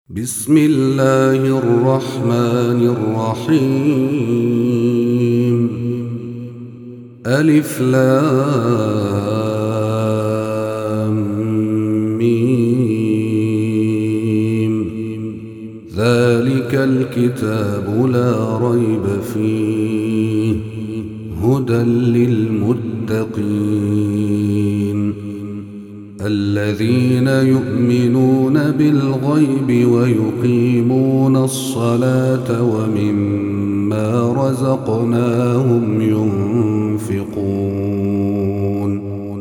بسم الله الرحمن الرحيم. ألف لام ميم. ذلك الكتاب لا ريب فيه هدى للمتقين الذين يؤمنون بالغيب ويقيمون الصلاة ومما رزقناهم ينفقون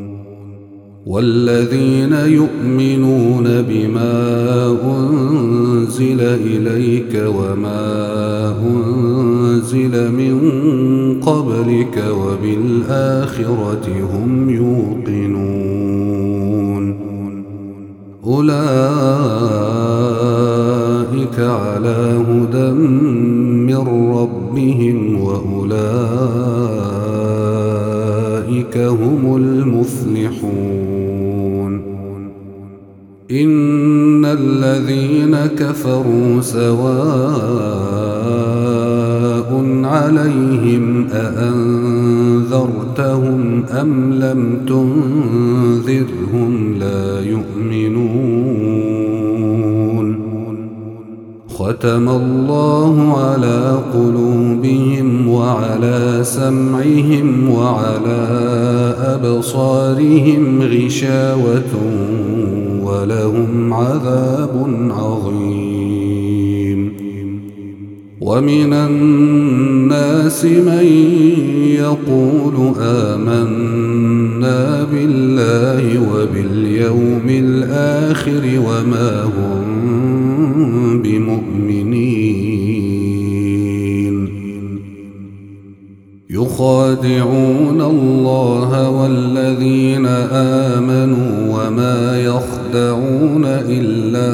والذين يؤمنون بما أنزل إليك وما أنزل من قبلك وبالآخرة هم يوقنون أولئك على هدى من ربهم وأولئك هم المفلحون. إن الذين كفروا سواء عليهم أأنذرتهم أم لم تنذرهم لا يؤمنون. ختم الله على قلوبهم وعلى سمعهم وعلى أبصارهم غشاوة ولهم عذاب عظيم. ومن الناس من يقول آمنا بالله وباليوم الآخر وما هم بمؤمنين. يخادعون الله والذين آمنوا وما يخدعون إلا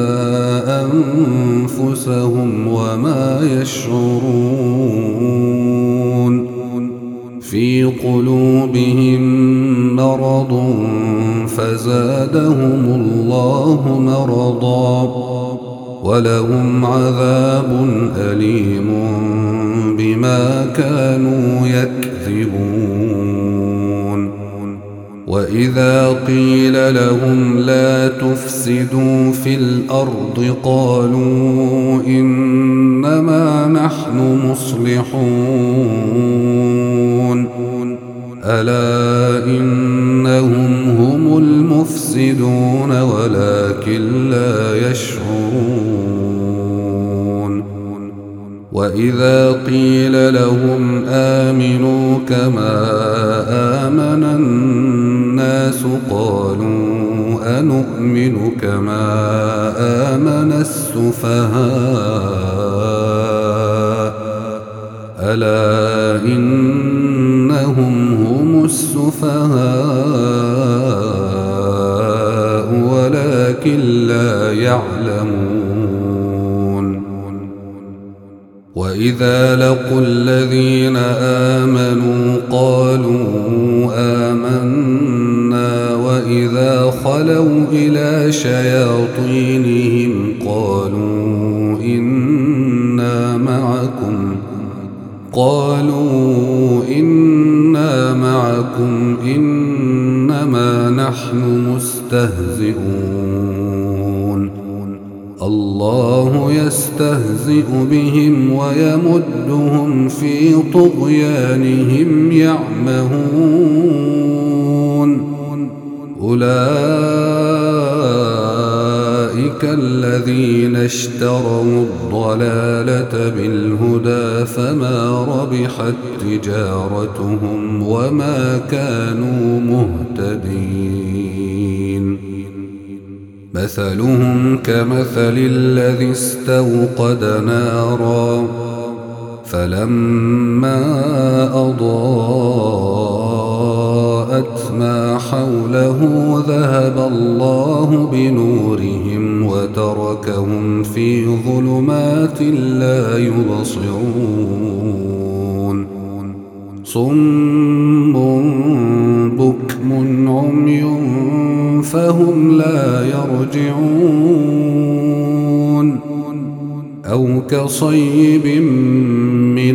أنفسهم وما يشعرون. في قلوبهم مرض فزادهم الله مرضا ولهم عذاب أليم بما كانوا يكذبون. وإذا قيل لهم لا تفسدوا في الأرض قالوا إنما نحن مصلحون ألا إنهم هم المفسدون ولكن لا يشعرون. وإذا قيل لهم آمنوا كما آمن الناس قالوا أنؤمن كما آمن السفهاء ألا إنهم هم السفهاء ولكن لا يعلمون. وإذا لقوا الذين آمنوا قالوا آمنا وإذا خلوا إلى شياطينهم قالوا إنا معكم إنما نحن مستهزئون. الله يستهزئ بهم ويمدهم في طغيانهم يعمهون. أولئك الذين اشتروا الضلالة بالهدى فما ربحت تجارتهم وما كانوا مهتدين. مثلهم كمثل الذي استوقد نارا فلما أضاءت ما حوله ذهب الله بنورهم وتركهم في ظلمات لا يبصرون. صم بكم عمي فهم لا يرجعون أو كصيب من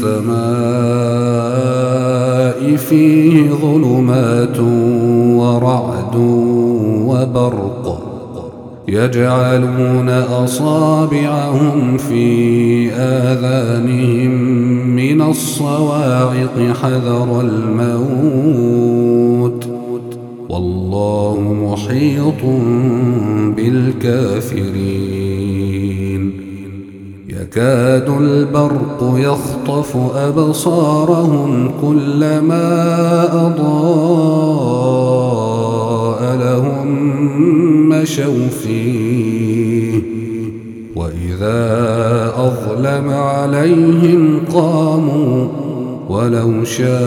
السماء فيه ظلمات ورعد وبرق يجعلون أصابعهم في آذانهم من الصواعق حذر الموت والله محيط بالكافرين يكاد البرق يخطف أبصارهم كلما أضاء لهم مشوا فيه وإذا أظلم عليهم قاموا ولو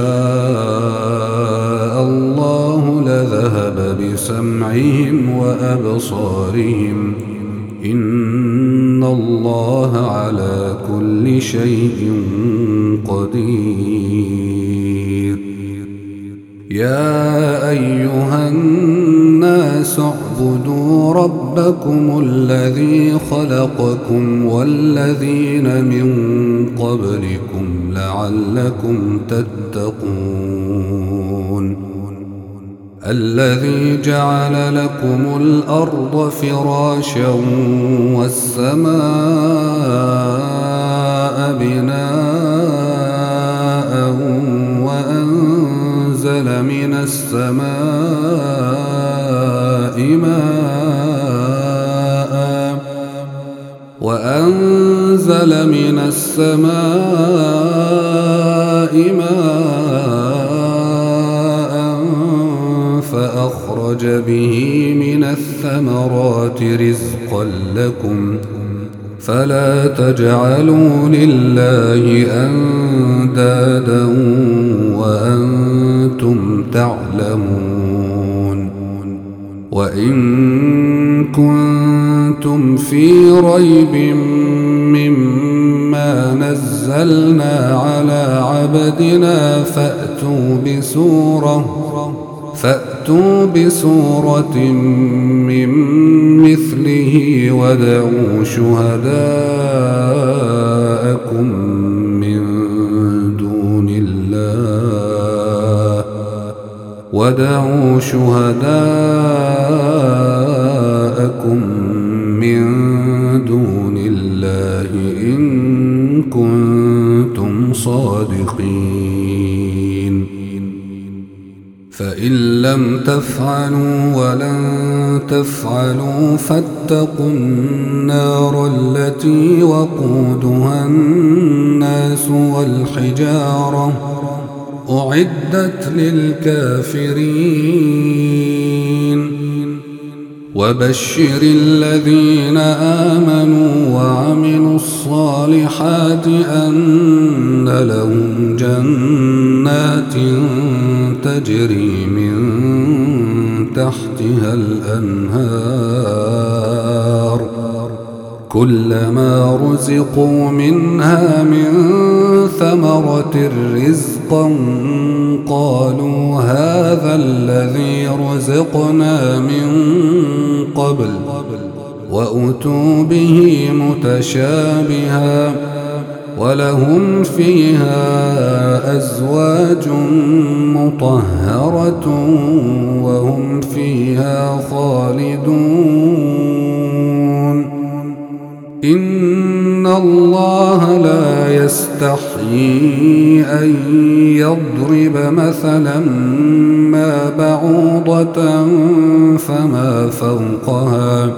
شاء الله لذهب بسمعهم وأبصارهم إن الله على كل شيء قدير يا أيها الناس اعبدوا ربكم الذي خلقكم والذين من قبلكم لعلكم تتقون الذي جعل لكم الأرض فراشا والسماء بناء وأنزل من السماء ماء فأخرج به من الثمرات رزقا لكم فلا تجعلوا لله أندادا وأنتم تعلمون وإن كنتم في ريب مما نزلنا على عبدنا فأتوا بسورة من مثله ودعوا شهداءكم من دون الله إن كنتم صادقين فإن لم تفعلوا ولن تفعلوا فاتقوا النار التي وقودها الناس والحجارة أعدت للكافرين وبشر الذين آمنوا وعملوا الصالحات أن لهم جنات تجري من تحتها الأنهار كلما رزقوا منها من ثمرة رزقا قالوا هذا الذي رزقنا من قبل وأتوا به متشابها ولهم فيها أزواج مطهرة وهم فيها خالدون إن الله لا يستحيي أن يضرب مثلا ما بعوضة فما فوقها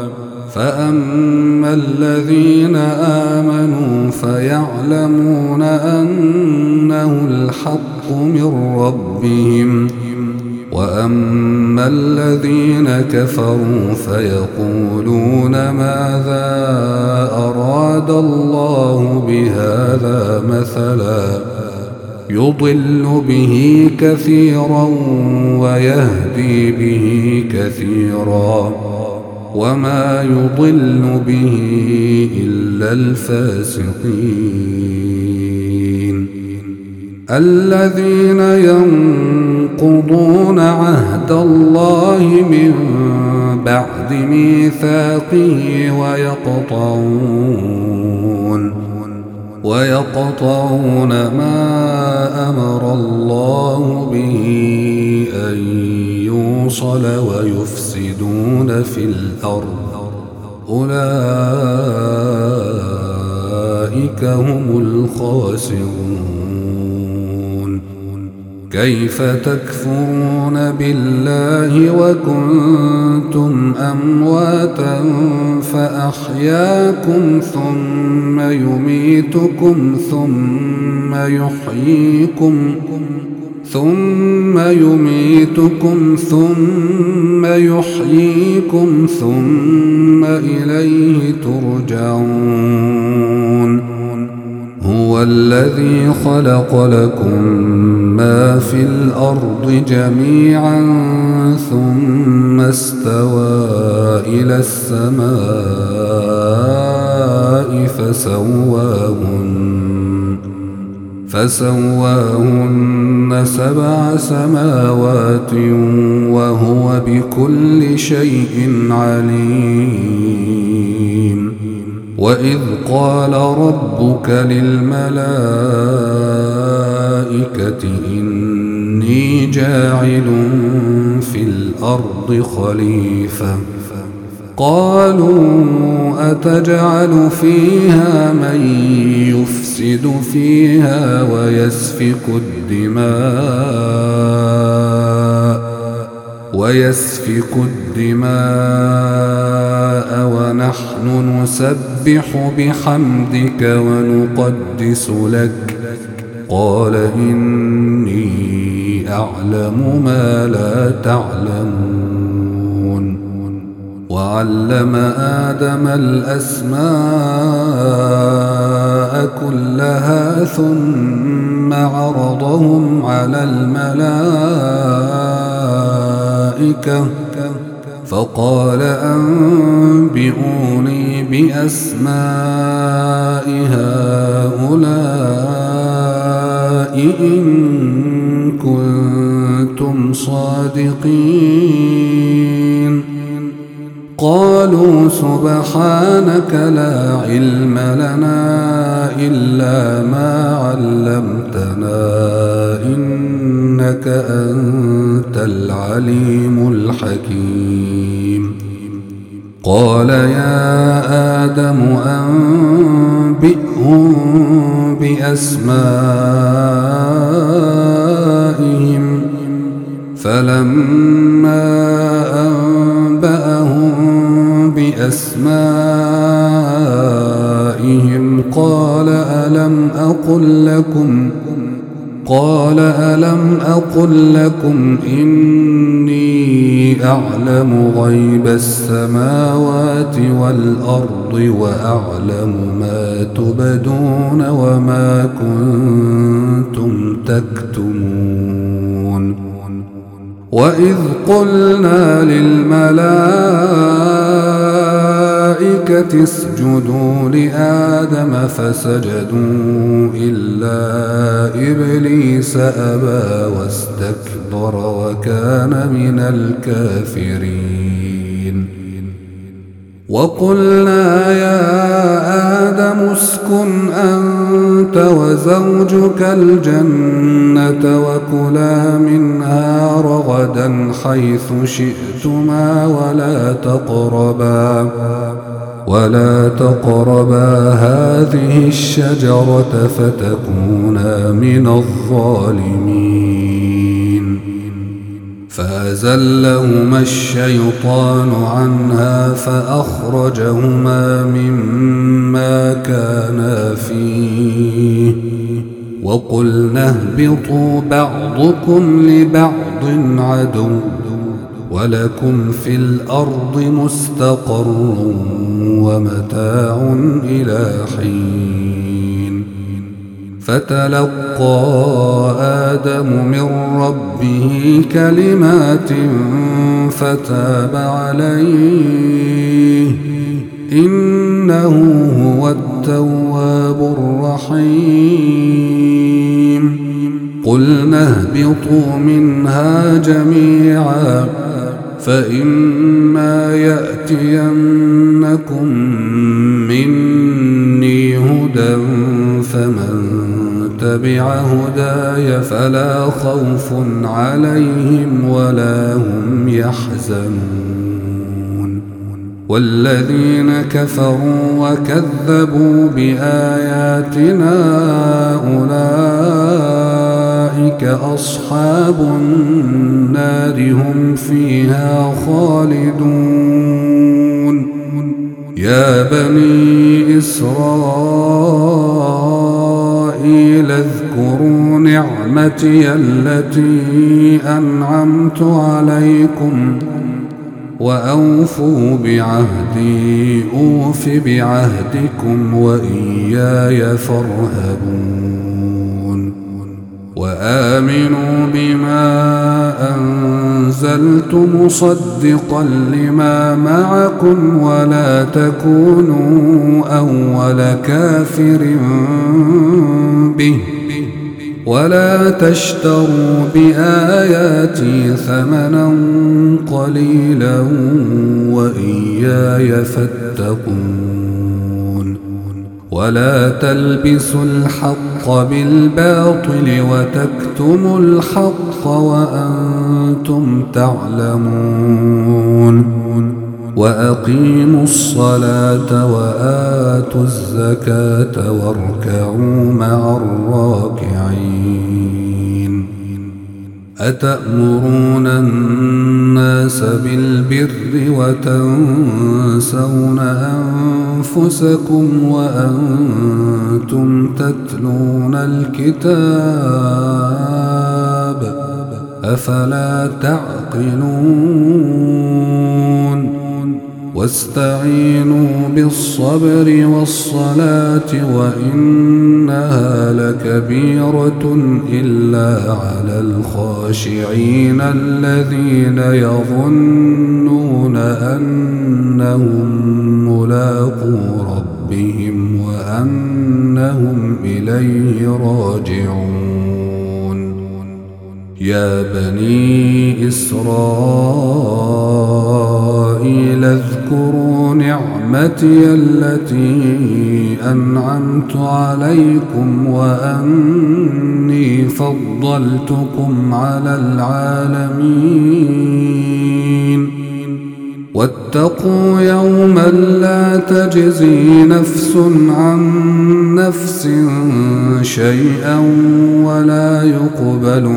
فأما الذين آمنوا فيعلمون أنه الحق من ربهم وأما الذين كفروا فيقولون ماذا أراد الله بهذا مثلا يضل به كثيرا ويهدي به كثيرا وما يضل به إلا الفاسقين الذين ينقضون عهد الله من بعد ميثاقه ويقطعون ويقطعون ما أمر الله به أن يوصل ويفسدون في الأرض أولئك هم الخاسرون. كيف تكفرون بالله وكنتم أمواتا فأحياكم ثم يميتكم ثم يحييكم ثم إليه ترجعون. هو الذي خلق لكم ما في الأرض جميعا ثم استوى إلى السماء فسواهن 7 سماوات وهو بكل شيء عليم. وإذ قال ربك للملائكة إني جاعل في الأرض خليفة قالوا أتجعل فيها من يفسد فيها ويسفك الدماء ونحن نسبح بحمدك ونقدس لك قال إني أعلم ما لا تعلمون. وعلم آدم الأسماء كلها ثم عرضهم على الملائكة فقال أنبئوني بأسماء هؤلاء إن كنتم صادقين. قالوا سبحانك لا علم لنا إلا ما علمتنا إنك أنت العليم الحكيم. قال يا آدم أنبئهم بأسمائهم فلما أنبأهم بأسمائهم قال ألم أقل لكم إني أعلم غيب السماوات والأرض وأعلم ما تبدون وما كنتم تكتمون. وإذ قلنا للملائكة اسجدوا لآدم فسجدوا إلا إبليس أبى واستكبر وكان من الكافرين. وقلنا يا آدم اسكن أنت وزوجك الجنة وكلا منها رغدا حيث شئتما ولا تقربا هذه الشجرة فتكونا من الظالمين. فأزلهما الشيطان عنها فأخرجهما مما كانا فيه وقلنا اهبطوا بعضكم لبعض عدو ولكم في الأرض مستقر ومتاع إلى حين. فتلقى آدم من ربه كلمات فتاب عليه إنه هو التواب الرحيم. قلنا اهبطوا منها جميعا فإما يأتينكم مني هدى تبع هداي فلا خوف عليهم ولا هم يحزنون والذين كفروا وكذبوا بآياتنا أولئك أصحاب النار هم فيها خالدون يا بني إسرائيل اذكروا نعمتي التي أنعمت عليكم وأوفوا بعهدي أوف بعهدكم وإياي فارهبون وآمنوا بما أنزلت مصدقا لما معكم ولا تكونوا أول كافر به ولا تشتروا بآياتي ثمنا قليلا وإياي فاتقون ولا تلبسوا الحق بالباطل وتكتموا الحق وأنتم تعلمون وأقيموا الصلاة وآتوا الزكاة واركعوا مع الراكعين أتأمرون الناس بالبر وتنسون أنفسكم وأنتم تتلون الكتاب أفلا تعقلون واستعينوا بالصبر والصلاة وإنها لكبيرة إلا على الخاشعين الذين يظنون أنهم ملاقو ربهم وأنهم إليه راجعون يا بني إسرائيل اذكروا نعمتي التي أنعمت عليكم وأني فضلتكم على العالمين واتقوا يوما لا تجزي نفس عن نفس شيئا ولا يقبل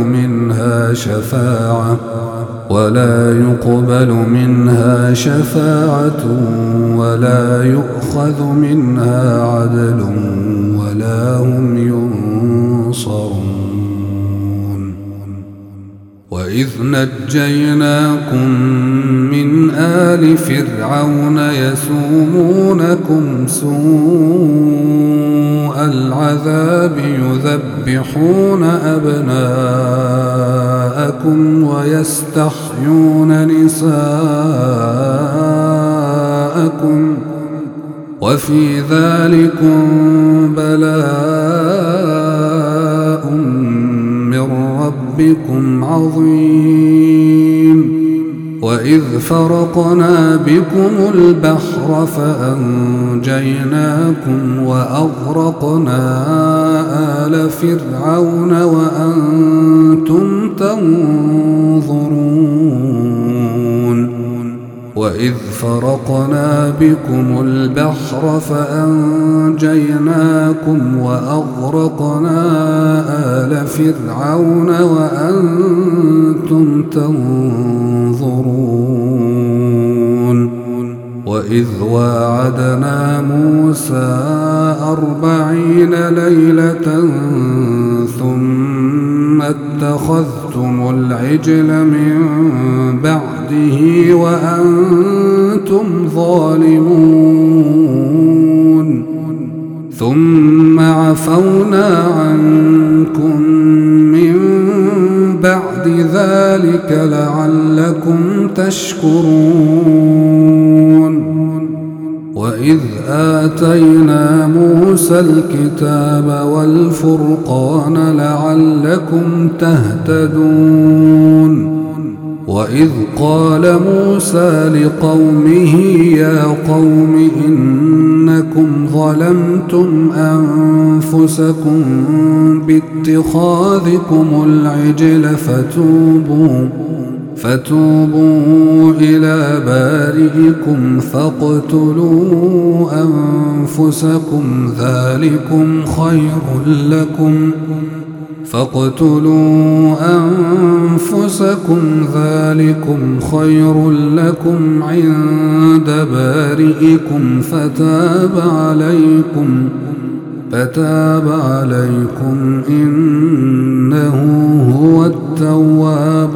منها شفاعة ولا يؤخذ منها عدل ولا هم ينصرون وإذ نجيناكم من آل فرعون يسومونكم سوء العذاب يذبحون أبناءكم ويستحيون نساءكم وفي ذلكم بلاء من ربكم عظيم وإذ فرقنا بكم البحر فأنجيناكم وأغرقنا آل فرعون وأنتم تنظرون وإذ فرقنا بكم البحر فأنجيناكم وأغرقنا آل فرعون وأنتم تنظرون وإذ واعدنا موسى 40 ليلة ثم اتخذتم العجل من بعده وأنتم ظالمون ثم عفونا عنكم من بعد ذلك لعلكم تشكرون وإذ آتينا موسى الكتاب والفرقان لعلكم تهتدون وإذ قال موسى لقومه يا قوم إنكم ظلمتم أنفسكم باتخاذكم العجل فتوبوا إلى بارئكم فاقتلوا أنفسكم ذلكم خير لكم عند بارئكم فتاب عليكم إنه هو التواب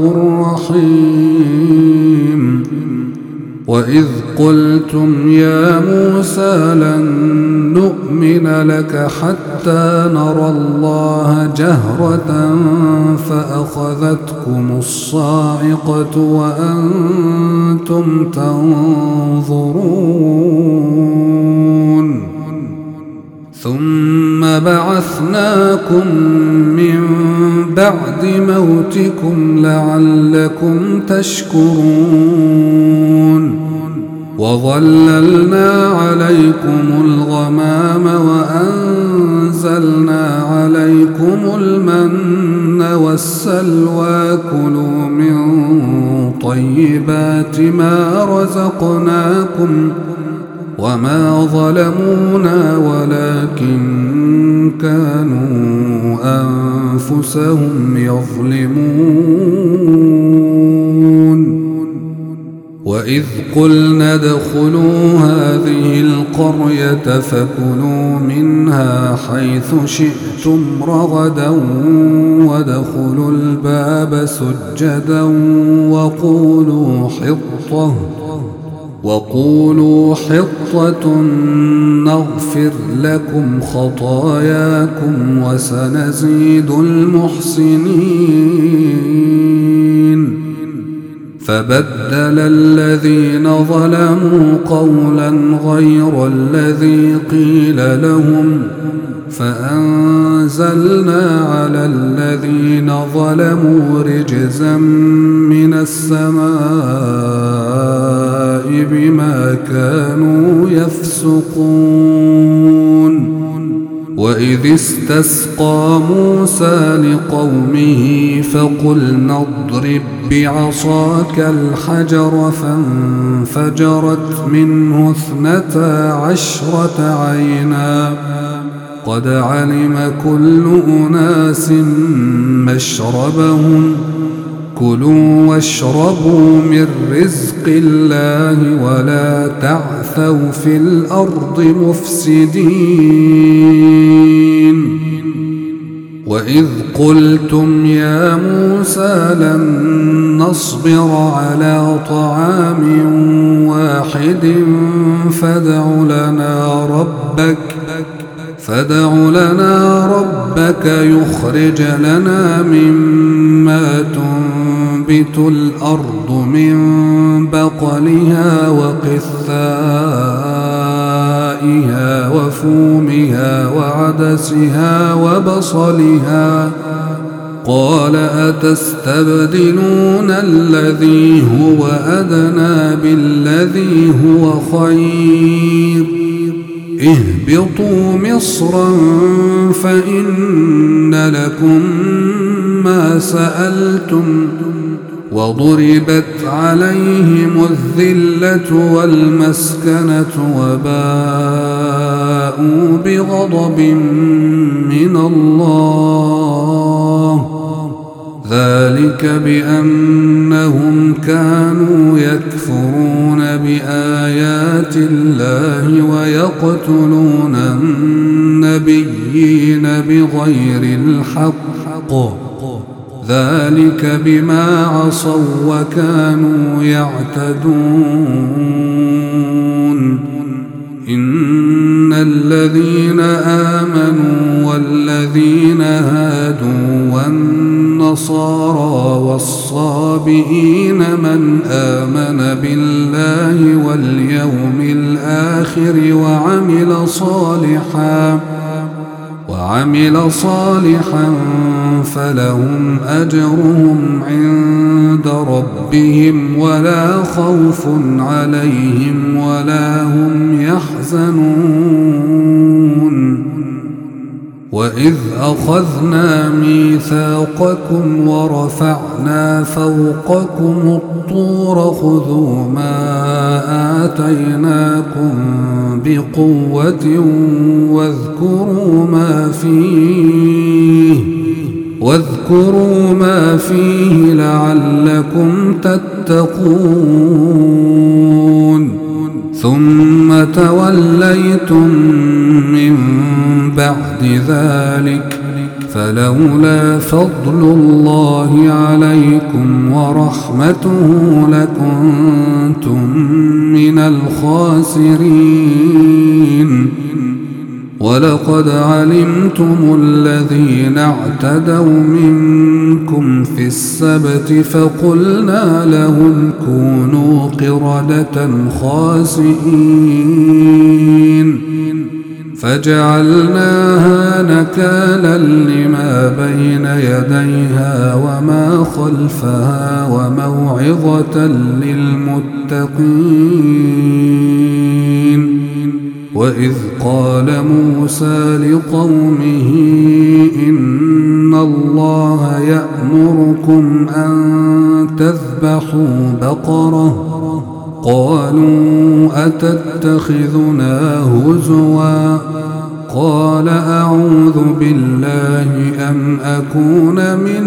الرحيم. وإذ قلتم يا موسى لن نؤمن لك حتى نرى الله جهرة فأخذتكم الصاعقة وأنتم تنظرون ثم بعثناكم من بعد موتكم لعلكم تشكرون وظللنا عليكم الغمام وأنزلنا عليكم المن والسلوى كلوا من طيبات ما رزقناكم وما ظلمونا ولكن كانوا أنفسهم يظلمون. وإذ قلنا ادخلوا هذه القرية فكلوا منها حيث شئتم رغدا وادخلوا الباب سجدا وقولوا حطة نغفر لكم خطاياكم وسنزيد المحسنين. فبدل الذين ظلموا قولا غير الذي قيل لهم فأنزلنا على الذين ظلموا رجزا من السماء بما كانوا يفسقون. وإذ استسقى موسى لقومه فقلنا اضرب بعصاك الحجر فانفجرت منه 12 عينا قد علم كل أناس مشربهم كلوا واشربوا من رزق الله ولا تعثوا في الأرض مفسدين. وإذ قلتم يا موسى لن نصبر على طعام واحد فادع لنا ربك يخرج لنا مما تنبت الأرض من بقلها وقثائها وفومها وعدسها وبصلها قال أتستبدلون الذي هو أدنى بالذي هو خير اهبطوا مصرا فإن لكم ما سألتم وضربت عليهم الذلة والمسكنة وباءوا بغضب من الله ذلك بأنهم كانوا يكفرون بآيات الله ويقتلون النبيين بغير الحق ذلك بما عصوا وكانوا يعتدون. إن الذين آمنوا والذين هادوا والنصارى والصابئين من آمن بالله واليوم الآخر وعمل صالحا فلهم أجرهم عند ربهم ولا خوف عليهم ولا هم يحزنون. وإذ أخذنا ميثاقكم ورفعنا فوقكم الطور خذوا ما آتيناكم بقوة واذكروا ما فيه لعلكم تتقون. ثم توليتم من بعد ذلك فلولا فضل الله عليكم ورحمته لكنتم من الخاسرين. ولقد علمتم الذين اعتدوا منكم في السبت فقلنا لهم كونوا قردة خاسئين فجعلناها نكالا لما بين يديها وما خلفها وموعظة للمتقين. وإذ قال موسى لقومه إن الله يأمركم أن تذبحوا بقرة قالوا أتتخذنا هزوا قال أعوذ بالله أن أكون من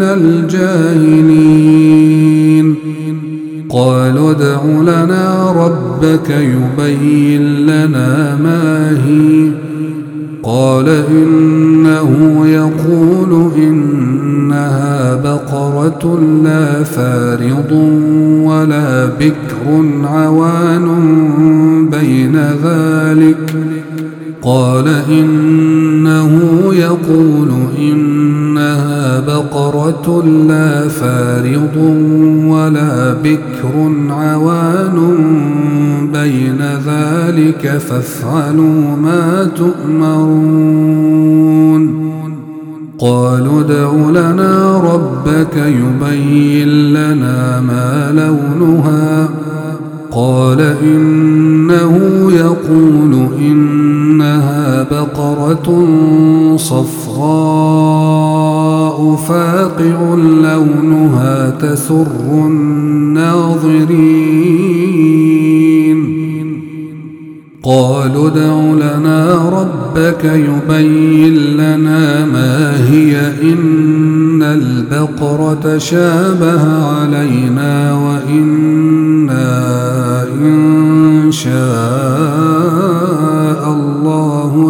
الجاهلين. قالوا ادع لنا ربك يبين لنا ما هي قال إنه يقول إنها بقرة لا فارض ولا بكر عوان بين ذلك قال إنه يقول إنها بقرة لا فارض ولا بكر عوان بين ذلك فافعلوا ما تؤمرون. قالوا ادع لنا ربك يبين لنا ما لونها قال إنه يقول إنها بقرة صفراء فاقع لونها تسر الناظرين. قالوا ادع لنا ربك يبين لنا ما هي إن البقرة شابه علينا وإنا إن شاء الله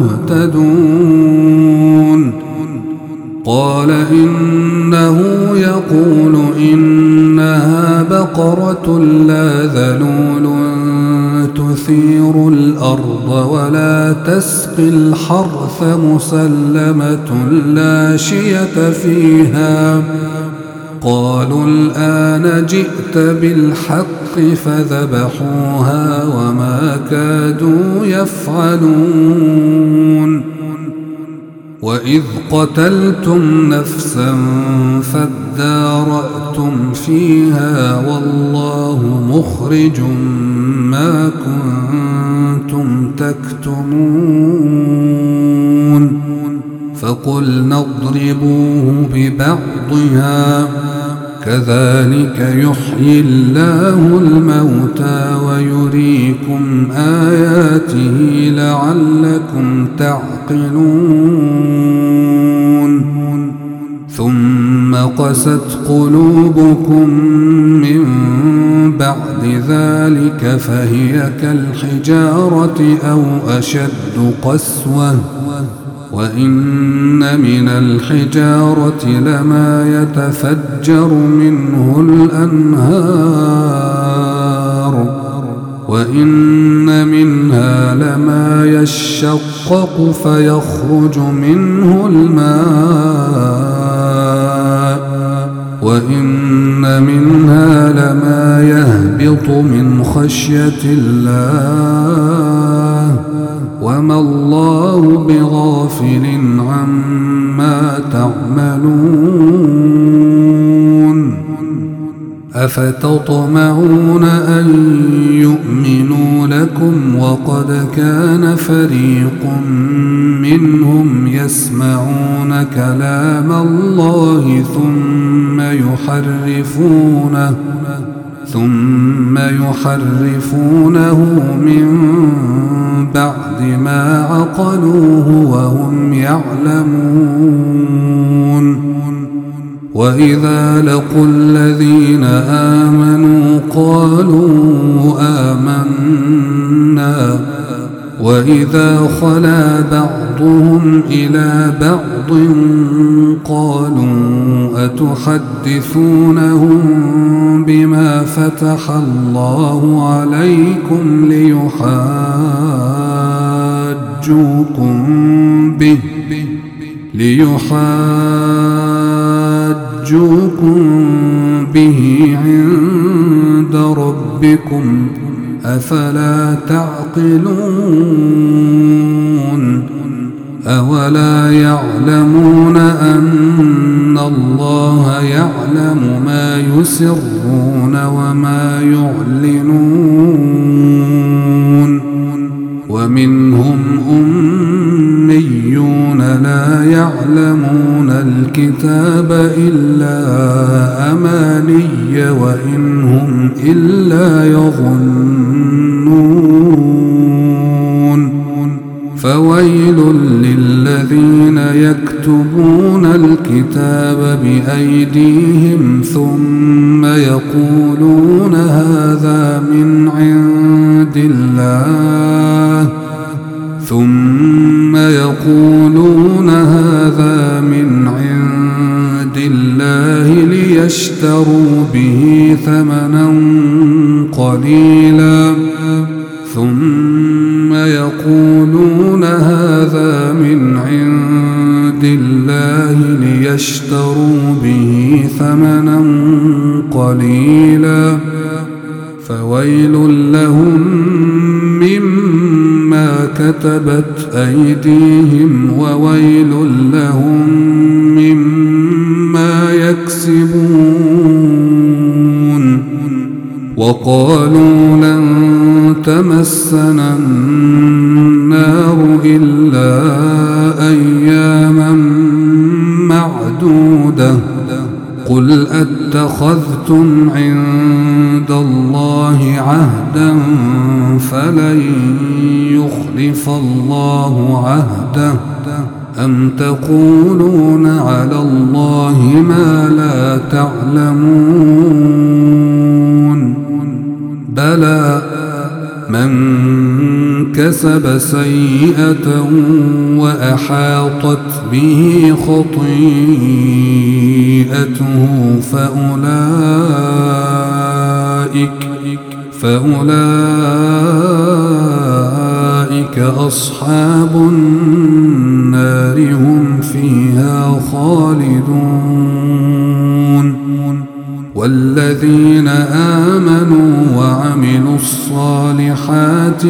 لمهتدون. قال إنه يقول إنها بقرة لا ذلول تثير الأرض ولا تسقي الحرث مسلمة لا شية فيها. قالوا الآن جئت بالحق فذبحوها وما كادوا يفعلون. وإذ قتلتم نفسا فادارأتم فيها والله مخرج ما كنتم تكتمون. فقلنا اضربوه ببعضها كذلك يحيي الله الموتى ويريكم آياته لعلكم تعقلون. ثم قست قلوبكم من بعد ذلك فهي كالحجارة أو أشد قسوة وإن من الحجارة لما يتفجر منه الأنهار وإن منها لما يشقق فيخرج منه الماء وإن منها لما يهبط من خشية الله وما الله بغافل عما تعملون أفتطمعون أن يؤمنوا لكم وقد كان فريق منهم يسمعون كلام الله ثم يحرفونه من بعد ما عقلوه وهم يعلمون وإذا لقوا الذين آمنوا قالوا آمنا وإذا خلا بعضهم إلى بعض قالوا أتحدثونهم بما فتح الله عليكم ليحاجوكم به عند ربكم أفلا تعقلون أولا يعلمون أن الله يعلم ما يسرون وما يعلنون ومنهم أميون لا يعلمون الكتاب إلا أماني وإن هم إلا يظنون فويل للذين يكتبون الكتاب بأيديهم ثم يقولون هذا من عند الله ليشتروا به ثمنا قليلا ثم يقولون هذا من عند الله ليشتروا به ثمنا قليلا فويل لهم مما كتبت أيديهم وويل لهم مما يكسبون وقالوا لن تمسنا النار إلا أياما معدودة قل أتخذتم عند الله عهدا فلن يخلف الله عهده أم تقولون على الله ما لا تعلمون بلى من كسب سيئة وأحاطت به خطيئته فأولئك أصحاب النار هم فيها خالدون والذين آمنوا وعملوا الصالحات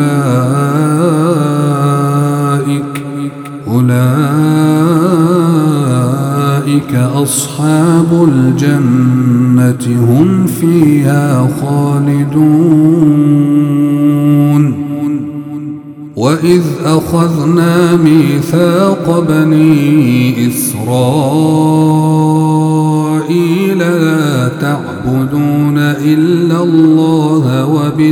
أولئك أصحاب الجنة هم فيها خالدون وإذ أخذنا ميثاق بني إسرائيل لا تعبدون إلا الله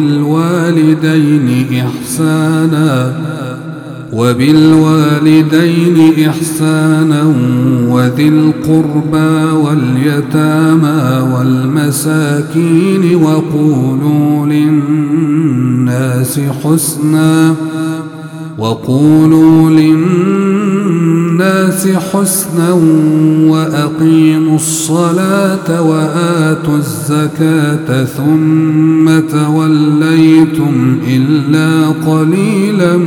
وبالوالدين إحسانا وذي القربى واليتامى والمساكين وقولوا للناس حسنا وأقيموا الصلاة وآتوا الزكاة ثم توليتم إلا قليلا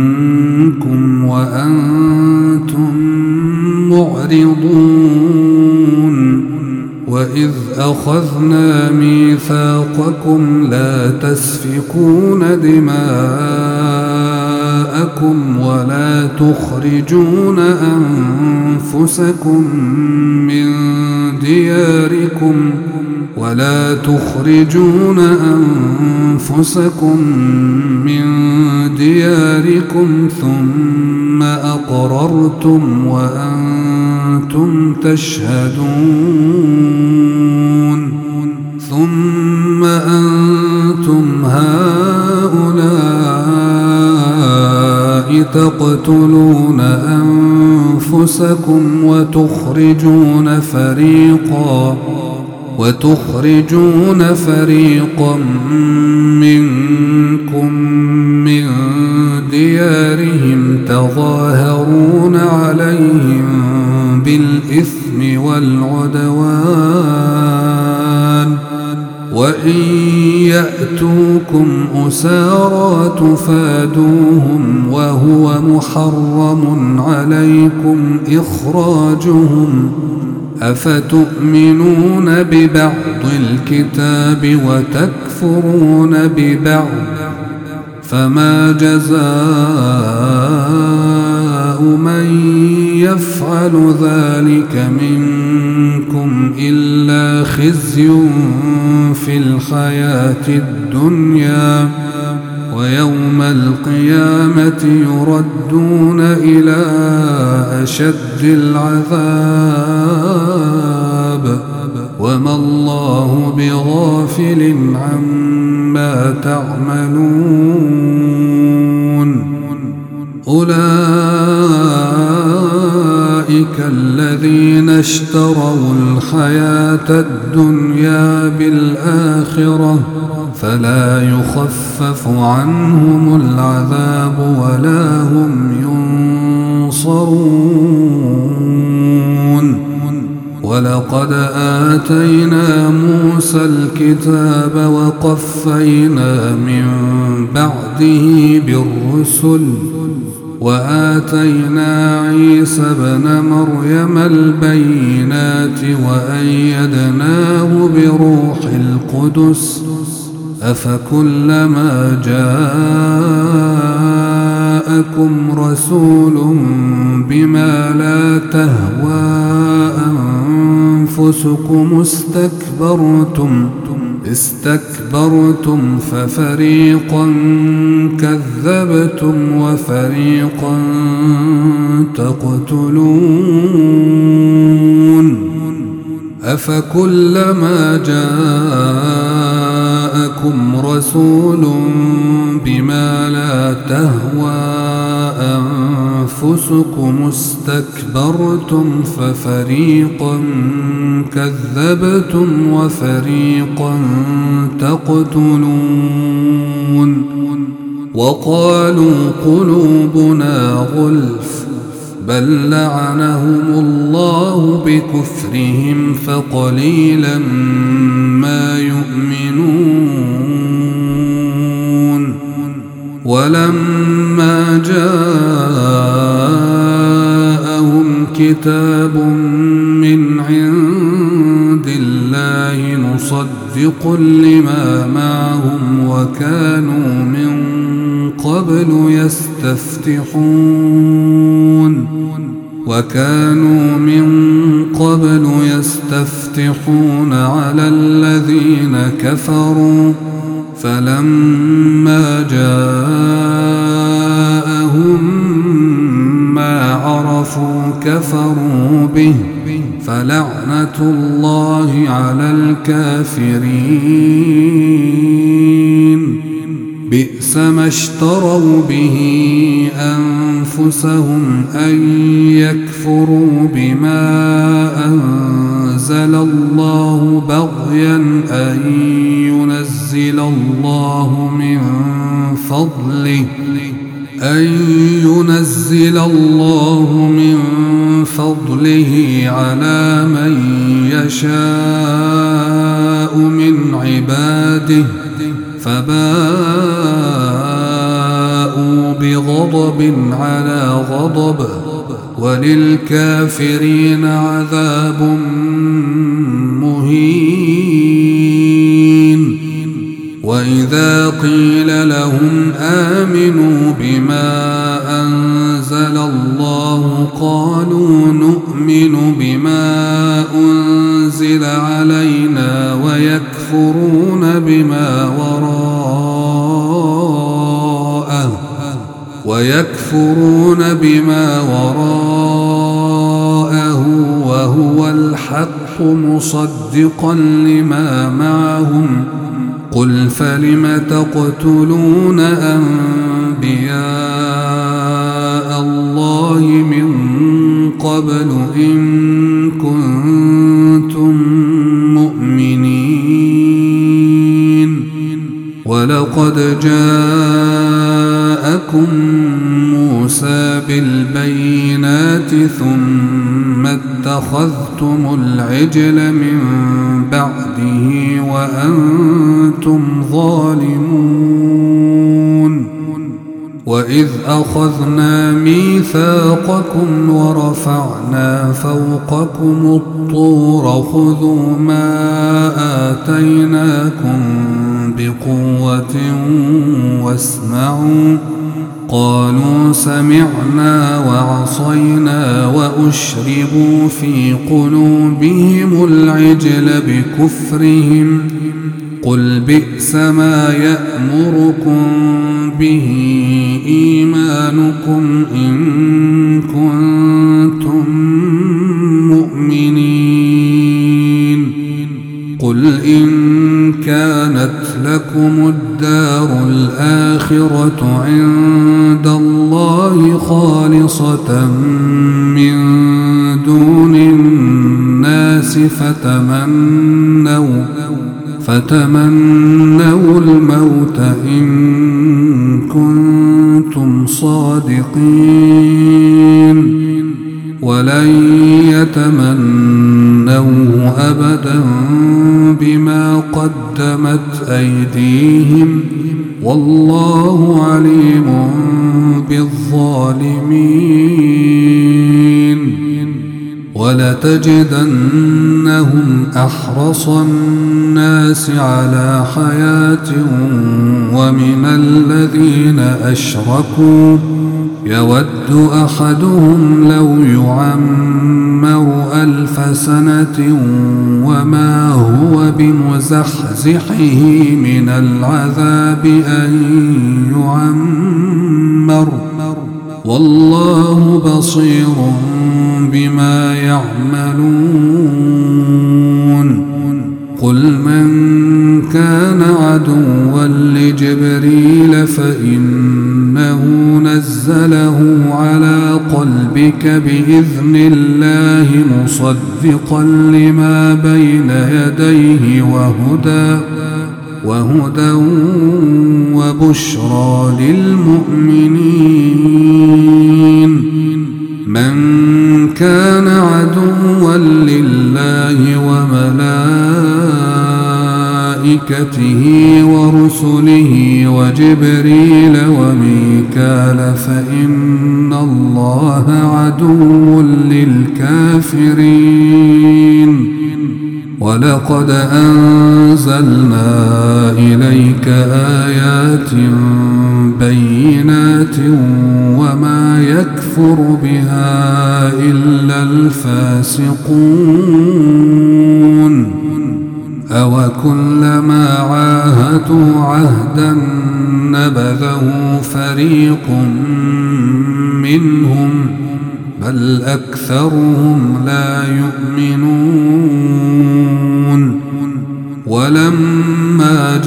منكم وأنتم معرضون وإذ أخذنا ميثاقكم لا تسفكون دماءكم ولا تخرجون أنفسكم من دياركم ثم أقررتم وأنتم تشهدون ثم أنتم هؤلاء تقتلون أنفسكم وتخرجون فريقا منكم من ديارهم تظاهرون عليهم بالإثم والعدوان وإن يأتوكم أسارى تفادوهم وهو محرم عليكم إخراجهم أفتؤمنون ببعض الكتاب وتكفرون ببعض فما جزاء من يفعل ذلك منكم إلا خزي في الحياة الدنيا ويوم القيامة يردون إلى أشد العذاب وما الله بغافل عما تعملون أولئك الذين اشتروا الحياة الدنيا بالآخرة فلا يخفف عنهم العذاب ولا هم ينصرون ولقد آتينا موسى الكتاب وقفينا من بعده بالرسل وآتينا عيسى ابن مريم البينات وأيدناه بروح القدس أفكلما جاءكم رسول بما لا تهوى أنفسكم استكبرتم ففريقا كذبتم وفريقا تقتلون أفكلما جاءكم رسول بما لا تهوى أنفسكم استكبرتم ففريقا كذبتم وفريقا تقتلون وقالوا قلوبنا غلف بل لعنهم الله بكفرهم فقليلا ما يؤمنون ولما جاءهم كتاب من عند الله مصدق لما معهم وكانوا من قبل يستفتحون على الذين كفروا فلما جاءهم ما عرفوا كفروا به فلعنة الله على الكافرين بئس ما اشتروا به أنفسهم أن يكفروا بما أنزل الله بغيا أن ينزل الله من فضله على من يشاء من عباده فباءوا بغضب على غضب وللكافرين عذاب مهين. علينا ويكفرون بما وراءه وهو الحق مصدقا لما معهم قل فلم تقتلون أنبياء الله من قبل إن كنتم مؤمنين ولقد جاءكم موسى بالبينات ثم اتخذتم العجل من بعده وأنتم ظالمون وإذ أخذنا ميثاقكم ورفعنا فوقكم الطور خذوا ما آتيناكم بقوة واسمعوا قالوا سمعنا وعصينا وأشربوا في قلوبهم العجل بكفرهم قل بئس ما يأمركم به إيمانكم إن كنتم مؤمنين قل إن كانت لكم الدار الآخرة عند الله خالصة من دون الناس فتمنوا الموت إن كنتم صادقين ولن يتمنوه أبدا بما قدمت أيديهم والله عليم بالظالمين ولتجدنهم أحرص الناس على حياة ومن الذين أشركوا يود أحدهم لو يعمر 1000 سنة وما هو بمزحزحه من العذاب أن يعمر والله بصير بما يعملون قل من كان عدوا لجبريل فإنه نزله على قلبك بإذن الله مصدقا لما بين يديه وهدى وبشرى للمؤمنين من كان عدوا لله وملائكته ورسله وجبريل وميكال فإن الله عدو للكافرين ولقد أنزلنا إليك آيات بينات وما يكفر بها إلا الفاسقون أوكلما عاهدوا عهدا نبذه فريق منهم بل أكثرهم لا يؤمنون ولما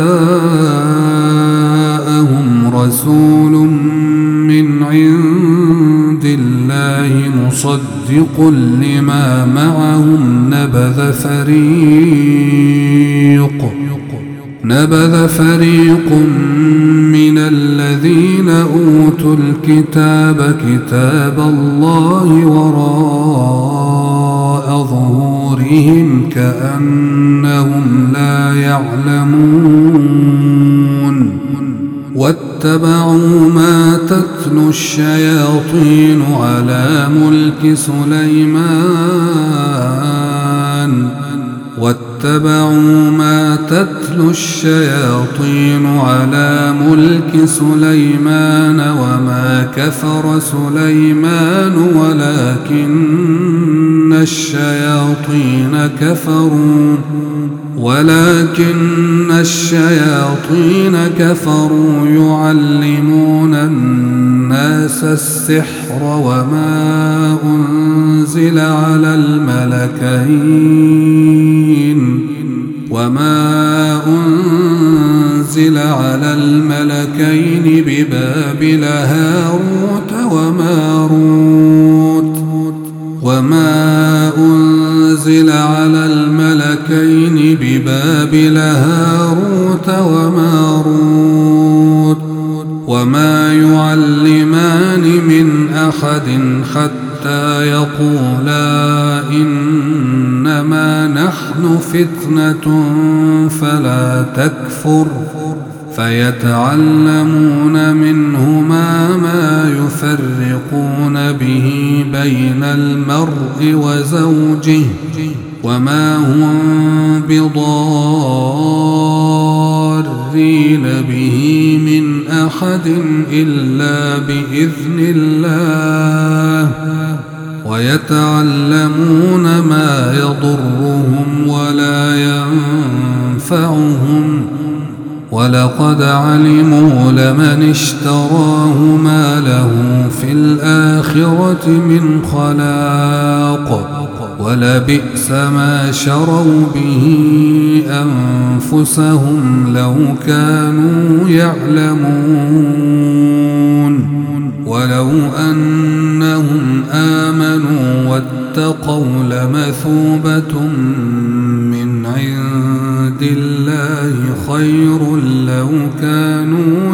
جاءهم رسول من عند الله مصدق لما معهم نبذ فريق من الذين أوتوا الكتاب كتاب الله وراء ظهورهم كأنهم لا يعلمون واتبعوا ما تتلو الشياطين على ملك سليمان واتبعوا ما تتلو الشياطين على ملك سليمان وما كفر سليمان ولكن الشياطين كفروا يعلمون الناس السحر وما أنزل على الملكين ببابل هاروت وماروت وما يعلمان من أحد حتى يقولا إنما نحن فتنة فلا تكفر فيتعلمون منهما ما يفرقون به بين المرء وزوجه وما هم بضارين به من أحد إلا بإذن الله ويتعلمون ما يضرهم ولا ينفعهم ولقد علموا لمن اشتراه ما له في الآخرة من خلاق ولبئس ما شروا به أنفسهم لو كانوا يعلمون ولو أنهم آمنوا واتقوا لمثوبة من عند الله خير لو كانوا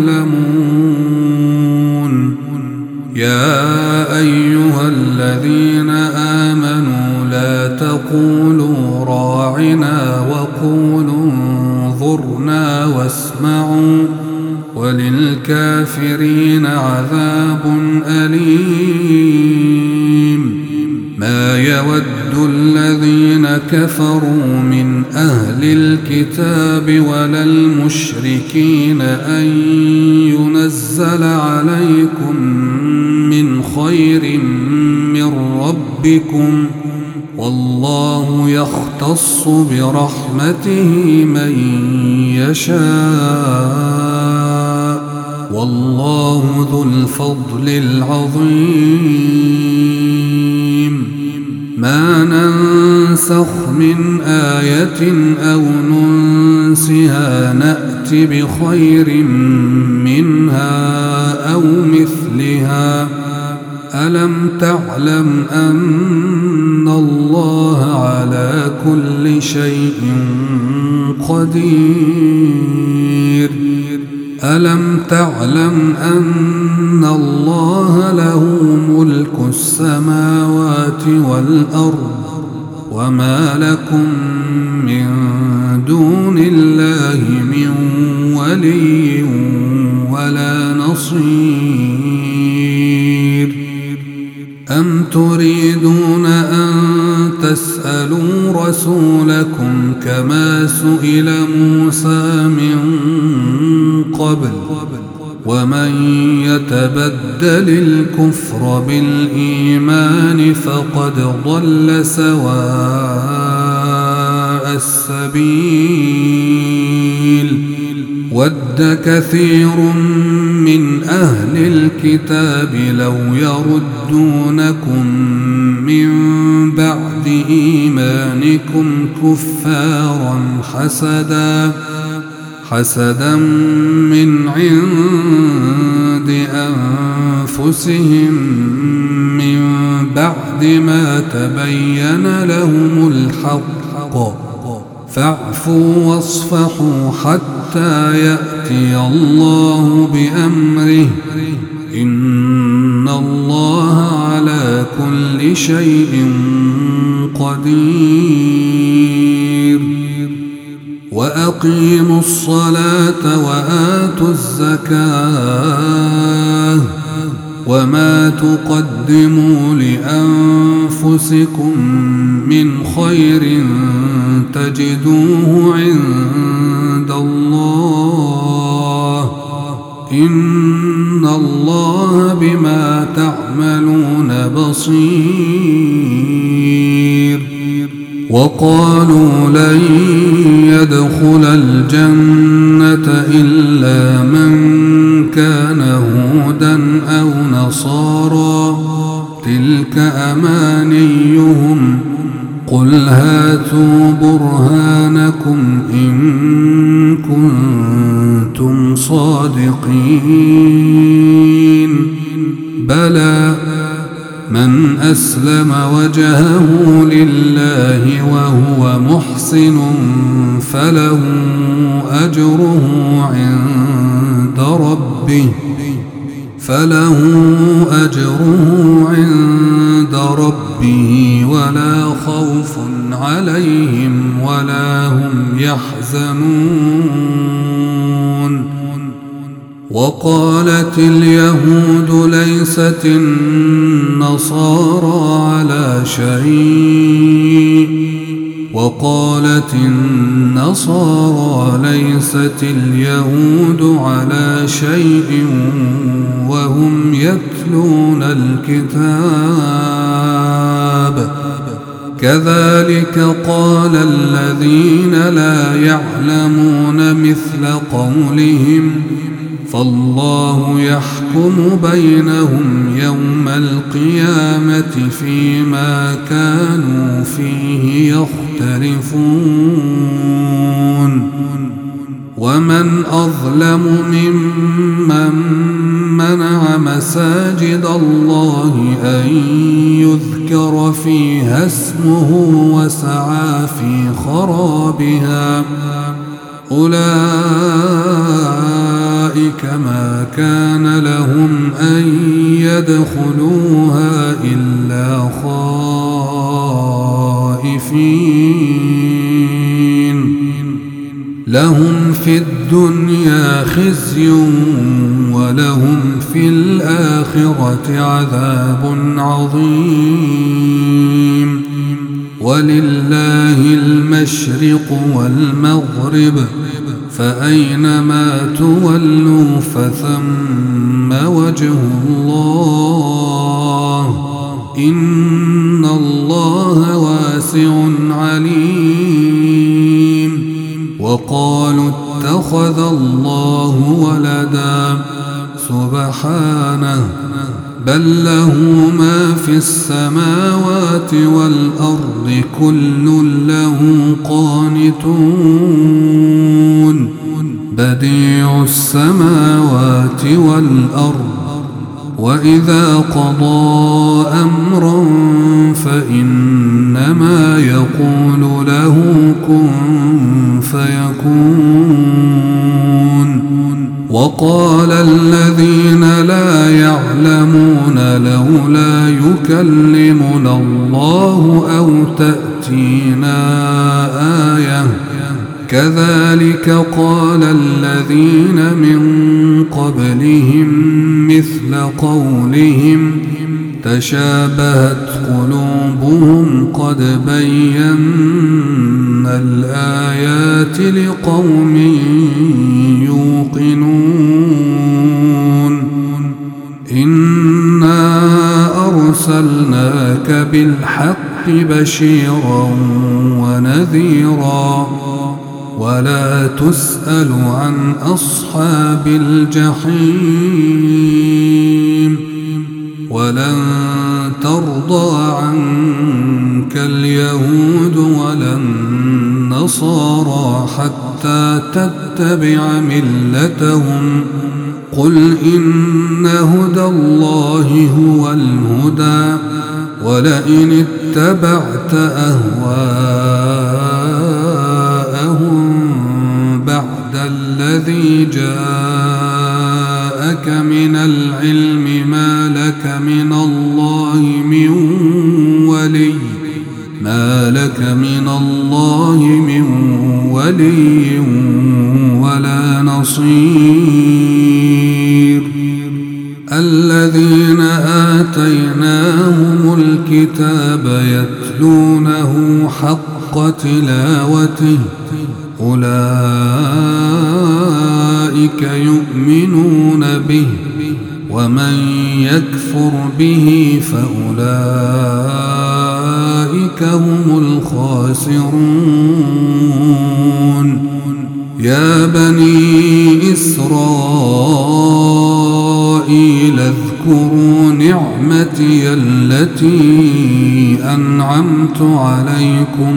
يعلمون يا أيها الذين آمنوا لا تقولوا راعنا وقولوا انظرنا واسمعوا وللكافرين عذاب أليم ما يود الذين كفروا من أهل الكتاب ولا المشركين أن ينزل عليكم من خير من ربكم والله يختص برحمته من يشاء والله ذو الفضل العظيم ما ننسخ من آية أو ننسها نأت بخير منها أو مثلها ألم تعلم أن الله على كل شيء قدير ألم تعلم أن الله له ملك السماوات والأرض وما لكم من دون الله من ولي ولا نصير أم تريدون أن تسألوا رسولكم كما سئل موسى من قبل ومن يتبدل الكفر بالإيمان فقد ضل سواء السبيل ود كثير من أهل الكتاب لو يردونكم من بعد إيمانكم كفارا حسدا من عند أنفسهم من بعد ما تبين لهم الحق فاعفوا واصفحوا حتى يأتي الله بأمره إن الله على كل شيء قدير وأقيموا الصلاة وآتوا الزكاة وما تقدموا لأنفسكم من خير تجدوه عند الله إن الله بما تعملون بصير. وقالوا لن يدخل الجنة إلا من كان هودا أو نصارى تلك أمانيهم قل هاتوا برهانكم إن كنتم صادقين. بلى من أسلم وجهه لله وهو محسن فله أجره عند ربه ولا خوف عليهم ولا هم يحزنون. وقالت اليهود ليست النصارى على شيء وقالت النصارى ليست اليهود على شيء وهم يتلون الكتاب. كذلك قال الذين لا يعلمون مثل قولهم فالله يحكم بينهم يوم القيامة فيما كانوا فيه يختلفون. ومن أظلم ممن منع مساجد الله أن يذكر فيها اسمه وسعى في خرابها أولئك ما كان لهم أن يدخلوها إلا خائفين. لهم في الدنيا خزي ولهم في الآخرة عذاب عظيم. ولله المشرق والمغرب فأينما تولوا فثم وجه الله إن الله واسع عليم. وقالوا اتخذ الله ولدا سبحانه بل له ما في السماوات والأرض كل له قانتون. بديع السماوات والأرض وإذا قضى أمرا فإنما يقول له كن فيكون. وقال الذين لا يعلمون لولا يكلمنا الله أو تأتينا آية كذلك قال الذين من قبلهم مثل قولهم تشابهت قلوبهم قد بينا الآيات لقوم يوقنون. إنا أرسلناك بالحق بشيرا ونذيرا ولا تسأل عن أصحاب الجحيم. ولن ترضى عنك اليهود ولا النصارى حتى تتبع ملتهم قل إن هدى الله هو الهدى ولئن اتبعت أهواءهم بعد الذي جاءك من العلم ما لك من الله من ولي ولا نصير. الذين آتيناهم الكتاب يتلونه حق حق تلاوته أولئك يؤمنون به ومن يكفر به فأولئك هم الخاسرون يا بني إسرائيل اذكروا نعمتي التي أنعمت عليكم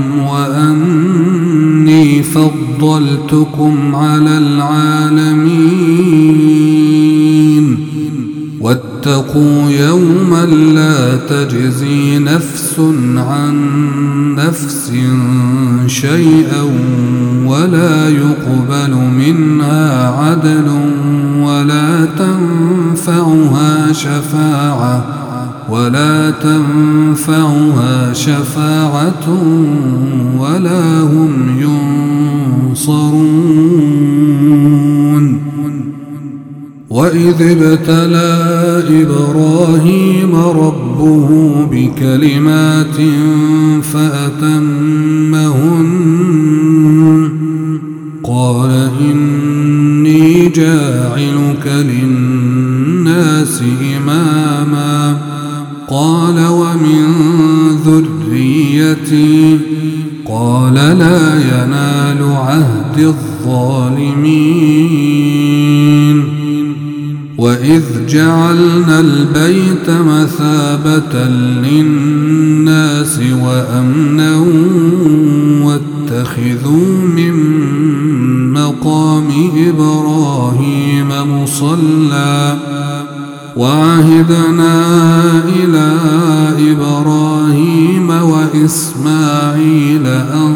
وأني فضلتكم على العالمين واتقوا يوما لا تجزي نفس عن نفس شيئا ولا يقبل منها عدل ولا تنفعها شفاعة ولا هم ينصرون وإذ ابتلى إبراهيم ربه بكلمات فأتمهن قال إني جاعلك للناس إماما قال ومن ذريتي قال لا ينال عهد الظالمين وإذ جعلنا البيت مثابة للناس وأمنا واتخذوا من مقام إبراهيم مصلى وعهدنا إلى إبراهيم وإسماعيل أن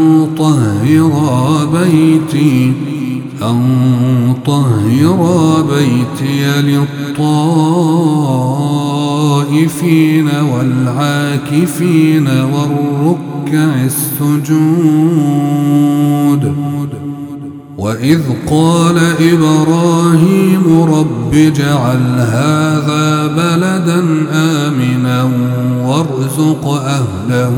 طهرا بيتي للطائفين والعاكفين والركع السجود وإذ قال إبراهيم رب اجعل هذا بلدا آمنا وارزق أهله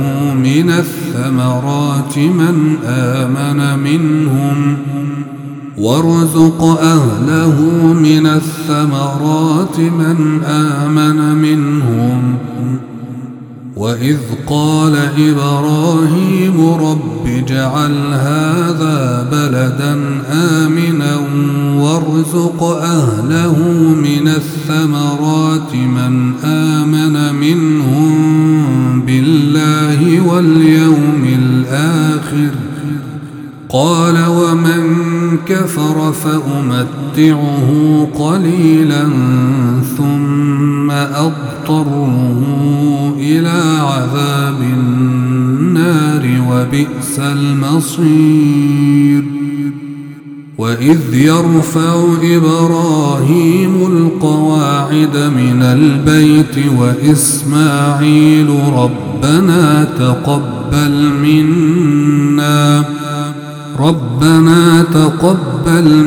من الثمرات من آمن منهم وإذ قال إبراهيم رب اجعل هذا بلدا آمنا وارزق أهله من الثمرات من آمن منهم بالله واليوم الآخر قال ومن كفر فأمتعه قليلا ثم أضطره إلى عذاب النار وبئس المصير وإذ يرفع إبراهيم القواعد من البيت وإسماعيل ربنا تقبل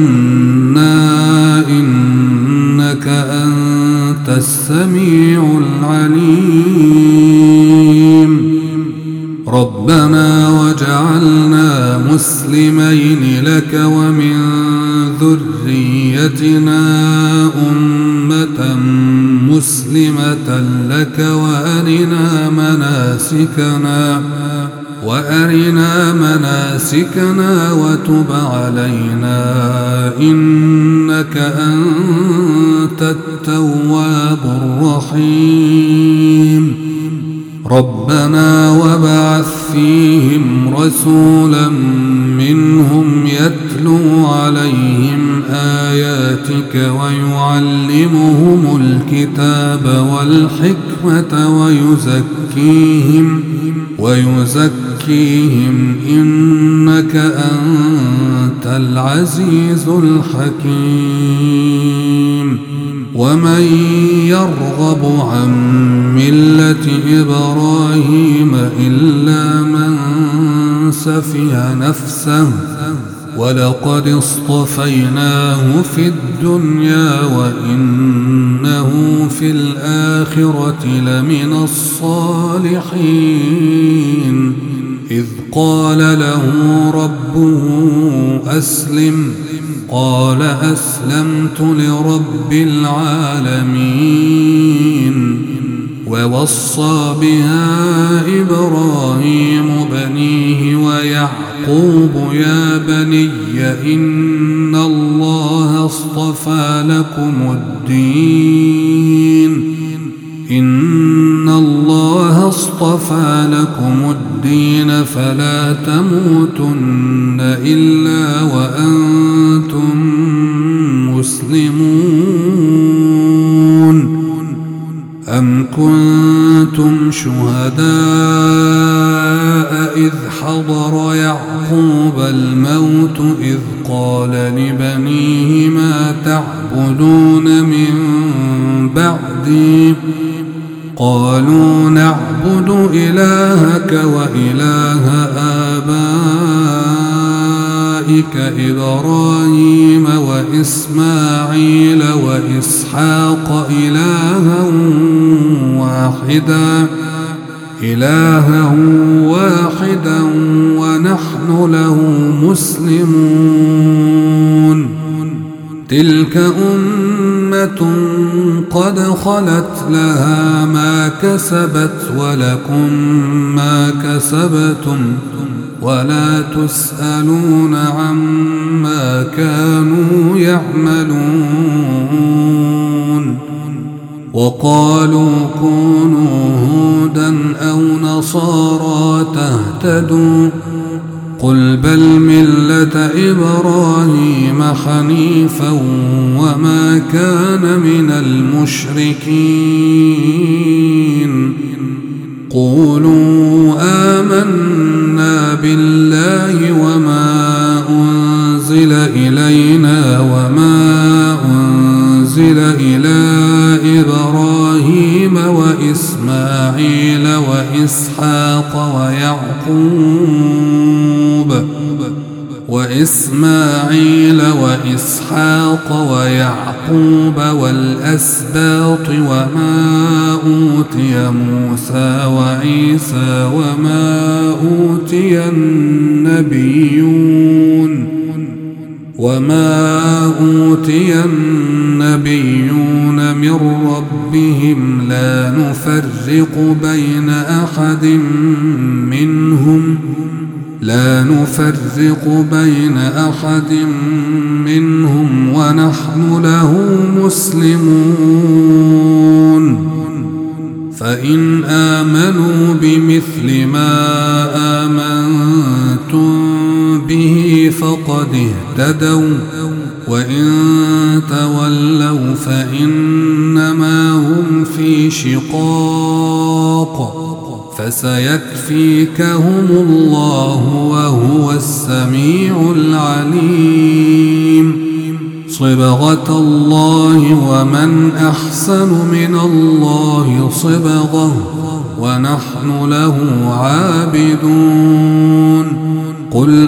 منا إنك أنت السميع العليم ربنا وجعلنا مسلمين لك ومن ذريتنا أمة مسلمة لك وأرنا مناسكنا وتب علينا إنك أنت التواب الرحيم ربنا وابعث فيهم رسولا منهم يتلو عليهم آياتك ويعلمهم الكتاب والحكمة ويزكيهم إنك أنت العزيز الحكيم ومن يرغب عن ملة إبراهيم إلا من سفه نفسه ولقد اصطفيناه في الدنيا وإنه في الآخرة لمن الصالحين إذ قال له ربه أسلم قال أسلمت لرب العالمين ووصى بها إبراهيم بنيه ويعقوب يا بني إن الله اصطفى لكم الدين فلا تموتن إلا وأنتم مسلمون أم كنتم شهداء إذ حضر يعقوب الموت إذ قال لبنيه ما تعبدون من بعدي قالوا نعبد إلهك وإله آبائك إبراهيم وإسماعيل وإسحاق إلها واحدا ونحن له مسلمون تلك أمة قد خلت لها ما كسبت ولكم ما كسبتم ولا تسألون عما كانوا يعملون وقالوا كونوا هودا أو نصارى تهتدوا قل بل ملة إبراهيم حنيفا وما كان من المشركين قولوا آمنا بالله وما أنزل إلينا وما أنزل إلى إبراهيم وإسماعيل وإسحاق ويعقوب والأسباط وما أوتي موسى وعيسى وما أوتي النبيون من ربهم لا نفرق بين أحد منهم ونحن له مسلمون فإن آمنوا بمثل ما آمنتم به فقد اهتدوا وإن تولوا فإنما هم في شقاق فسيكفيكهم الله وهو السميع العليم صبغة الله ومن أحسن من الله صبغة ونحن له عابدون قل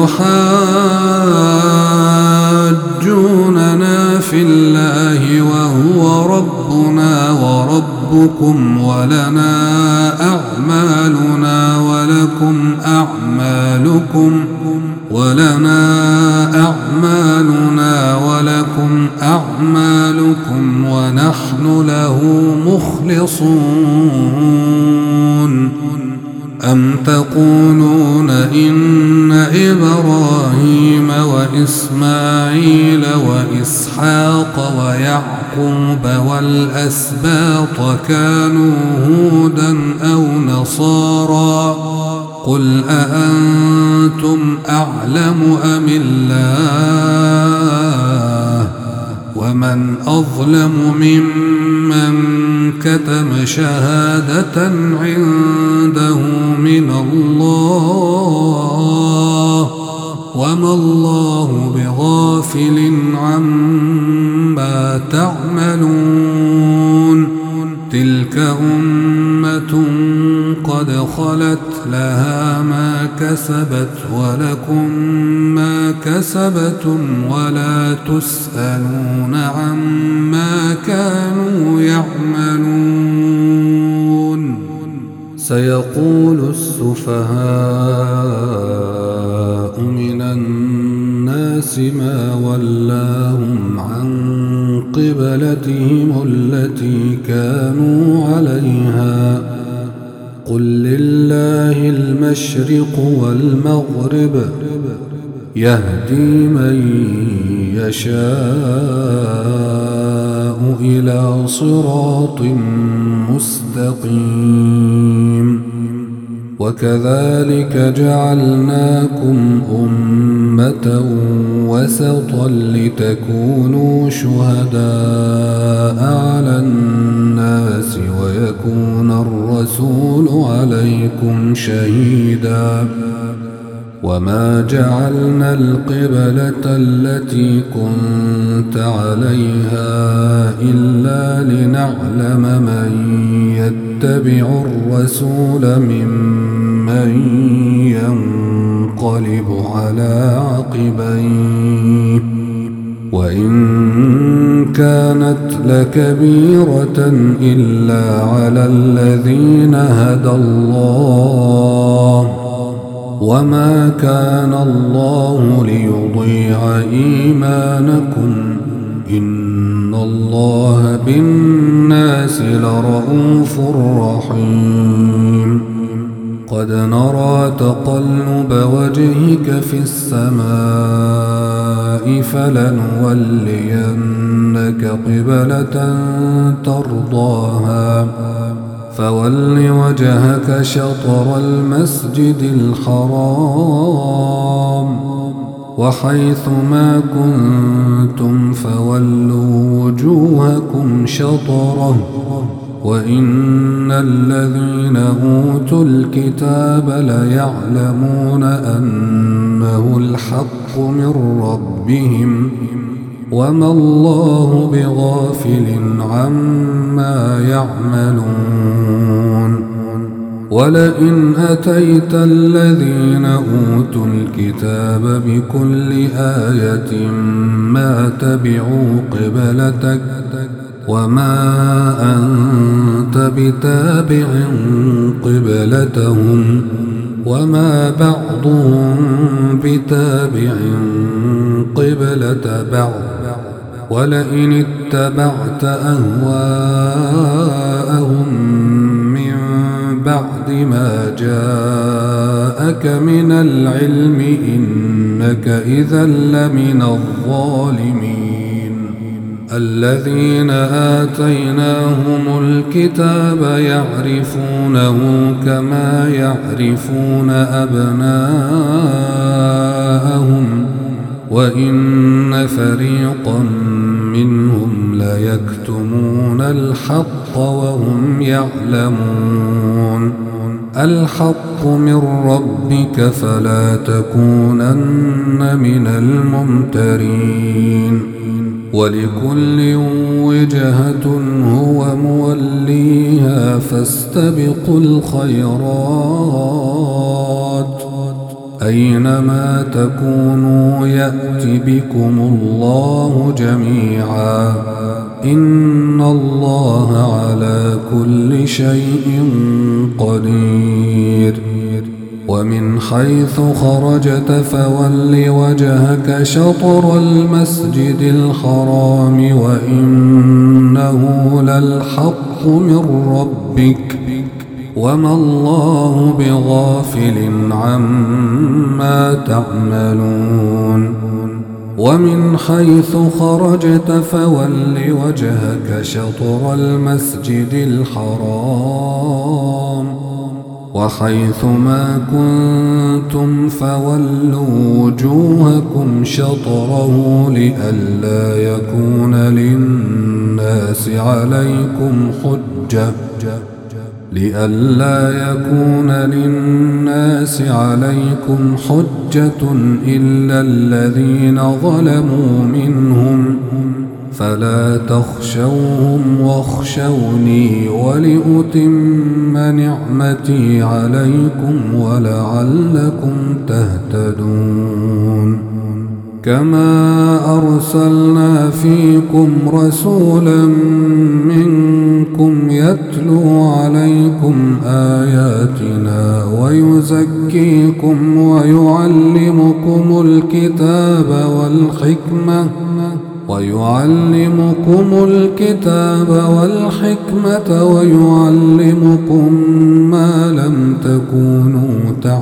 أتحاجوننا في الله وهو ربنا وربكم ولنا أعمالنا ولكم أعمالكم ونحن له مخلصون أم تقولون إن إبراهيم وإسماعيل وإسحاق ويعقوب والأسباط كانوا هودا أو نصارى قل أأنتم أعلم أم الله ومن أظلم ممن كتم شهادة عنده من الله وما الله بغافل عما تعملون تلك أمة قد خلت لها ما كسبت ولكم ما كسبتم ولا تسألون عما كانوا يعملون سيقول السفهاء من الناس ما ولاهم عن قبلتهم التي كانوا عليها قل لله المشرق والمغرب يهدي من يشاء إلى صراط مستقيم وكذلك جعلناكم أمة وسطا لتكونوا شهداء على الناس ويكون الرسول عليكم شهيدا وما جعلنا القبلة التي كنت عليها إلا لنعلم من يتبع الرسول ممن ينقلب على عقبيه وإن كانت لكبيرة إلا على الذين هدى الله وما كان الله ليضيع إيمانكم إن الله بالناس لرءوف رحيم قد نرى تقلب وجهك في السماء فلنولينك قبلة ترضاها فول وجهك شطر المسجد الحرام وحيث ما كنتم فولوا وجوهكم شطره وإن الذين أوتوا الكتاب ليعلمون أنه الحق من ربهم وما الله بغافل عما يعملون ولئن أتيت الذين أوتوا الكتاب بكل آية ما تبعوا قبلتك وما أنت بتابع قبلتهم وما بعضهم بتابع قبلة بعض ولئن اتبعت أهواءهم من بعد ما جاءك من العلم إنك إذا لمن الظالمين الذين آتيناهم الكتاب يعرفونه كما يعرفون أبناءهم وإن فريقا منهم ليكتمون الحق وهم يعلمون الحق من ربك فلا تكونن من الممترين ولكل وجهة هو موليها فاستبقوا الخيرات أينما تكونوا يأت بكم الله جميعا إن الله على كل شيء قدير ومن حيث خرجت فول وجهك شطر المسجد الحرام وإنه للحق من ربك وما الله بغافل عما تعملون ومن حيث خرجت فول وجهك شطر المسجد الحرام وحيث ما كنتم فولوا وجوهكم شطره لئلا يكون للناس عليكم حجة إلا الذين ظلموا منهم فلا تخشوهم واخشوني ولأتم نعمتي عليكم ولعلكم تهتدون كما أرسلنا فيكم رسولا منكم منكم يتلو عليكم آياتنا ويعلمكم الكتاب والحكمة ويعلمكم ما لم تكونوا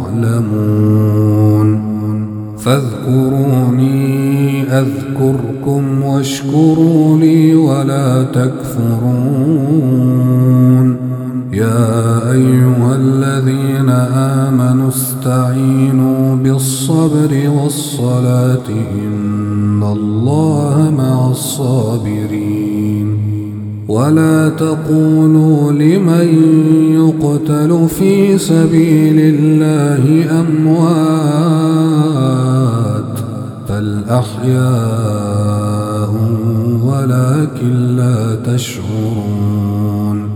تعلمون فاذكروني أذكركم واشكروا لي ولا تكفرون يا أيها الذين آمنوا استعينوا بالصبر والصلاة إن الله مع الصابرين ولا تقولوا لمن يقتل في سبيل الله أموات بل أحياء ولكن لا تشعرون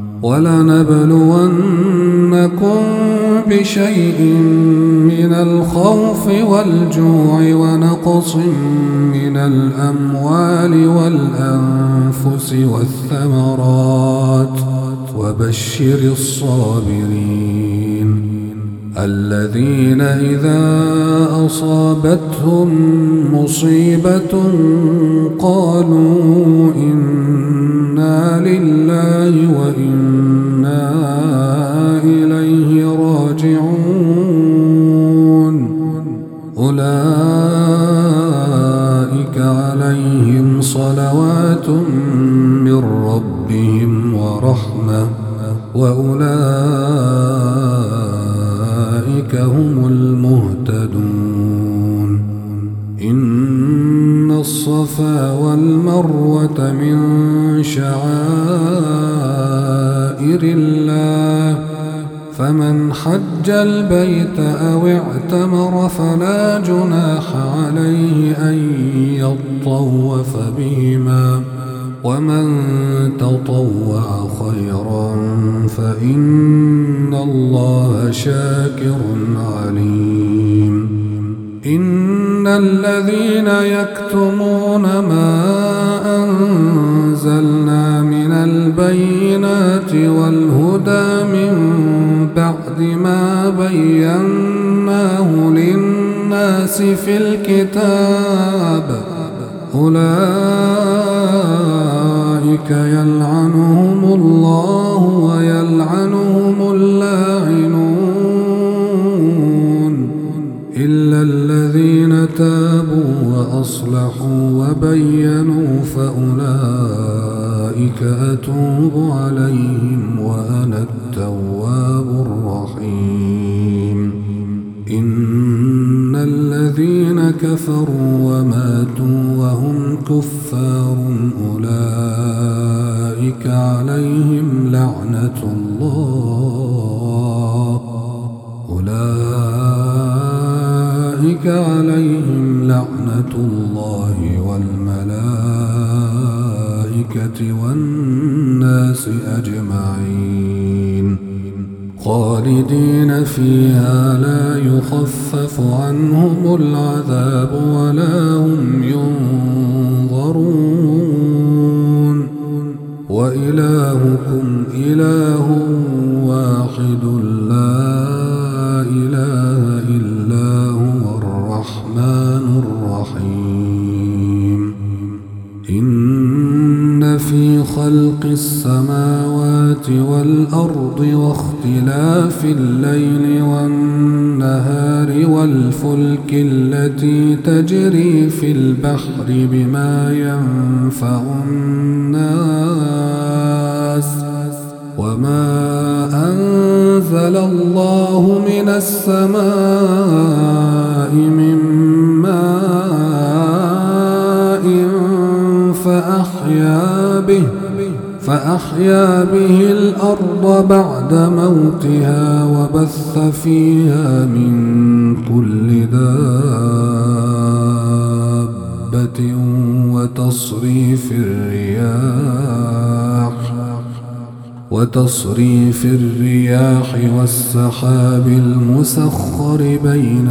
ولنبلونكم بشيء من الخوف والجوع ونقص من الأموال والأنفس والثمرات وبشر الصابرين الذين إذا أصابتهم مصيبة قالوا إنا لله وإنا إليه راجعون أولئك عليهم صلوات من ربهم ورحمة وأولئك هم المهتدون إن الصفا والمروة من شعائر الله فمن حج البيت أو اعتمر فلا جناح عليه أن يطوف بهما ومن تطوع خيرا فإن الله شاكر عليم إن الذين يكتمون ما أنزلنا من البينات والهدى من بعد ما بيناه للناس في الكتاب أولئك يلعنهم الله ويلعنهم اللاعنون إلا الذين تابوا وأصلحوا وبينوا فأولئك أتوب عليهم وأنا التواب الرحيم إن الذين كفروا وماتوا وهم كفار أولئك عليهم لعنة الله والملائكة والناس أجمعين خالدين فيها لا يخفف عنهم العذاب ولا هم ينظرون وإلهكم إله واحد لا إله إلا هو الرحمن الرحيم إن في خلق السماوات والأرض واختلاف الليل والنهار والفلك التي تجري في البحر بما ينفع الناس وما أنزل الله من السماء من ماء فأحيا به الأرض بعد موتها وبث فيها من كل دابة وتصريف الرياح والسحاب المسخر بين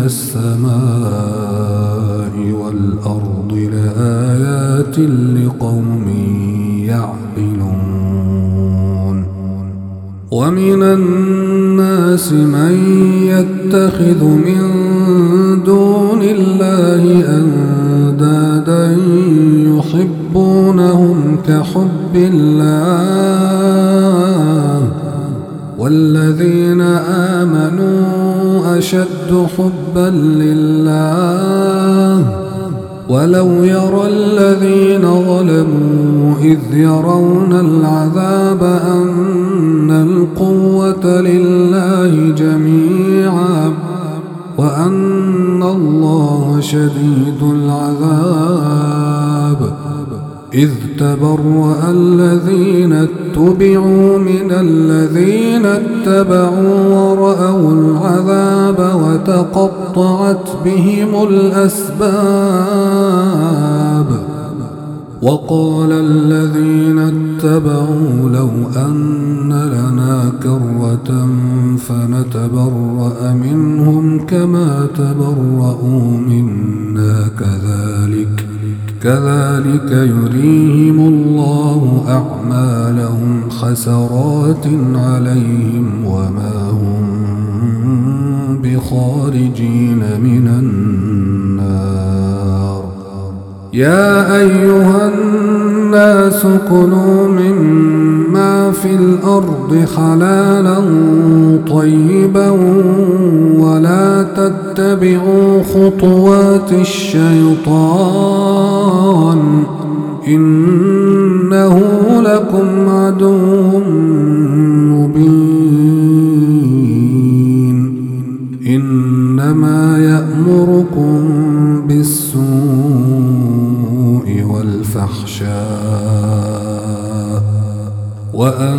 السماء والأرض لآيات لقوم يعقلون ومن الناس من يتخذ من دون الله أندادا يحبونهم كحب الله والذين آمنوا أشد حبا لله ولو يرى الذين ظلموا إذ يرون العذاب أن القوة لله جميعا وأن الله شديد العذاب إذ تبرأ الذين اتبعوا من الذين اتبعوا ورأوا العذاب وتقطعت بهم الأسباب وقال الذين اتبعوا لو أن لنا كرة فنتبرأ منهم كما تبرأوا منا كذلك يريهم الله أعمالهم حسرات عليهم وما هم بخارجين من النار يا أيها الناس كلوا مما في الأرض حلالا طيبا ولا تتبعوا خطوات الشيطان إنه لكم عدو مبين إنما يأمركم بالسوء والفحشاء وأن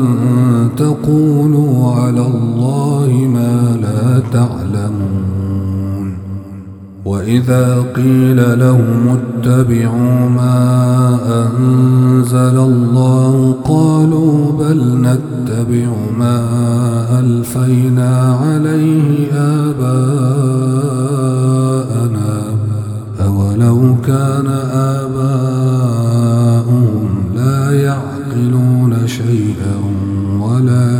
تقولوا على الله ما لا تعلمون وإذا قيل لهم اتبعوا ما أنزل الله قالوا بل نتبع ما ألفينا عليه آباءنا أولو كان آباؤهم لا يعقلون شيئا ولا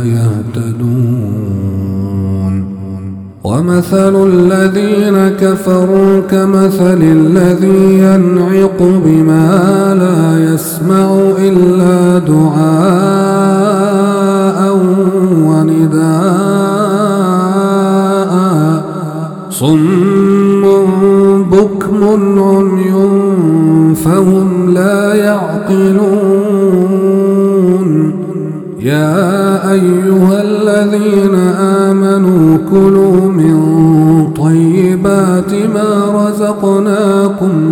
يهتدون ومثل الذين كفروا كمثل الذي ينعق بما لا يسمع إلا دعاء ونداء صم بكم عمي فهم لا يعقلون يا أيها الذين آمنوا كلوا من طيبات ما رزقناكم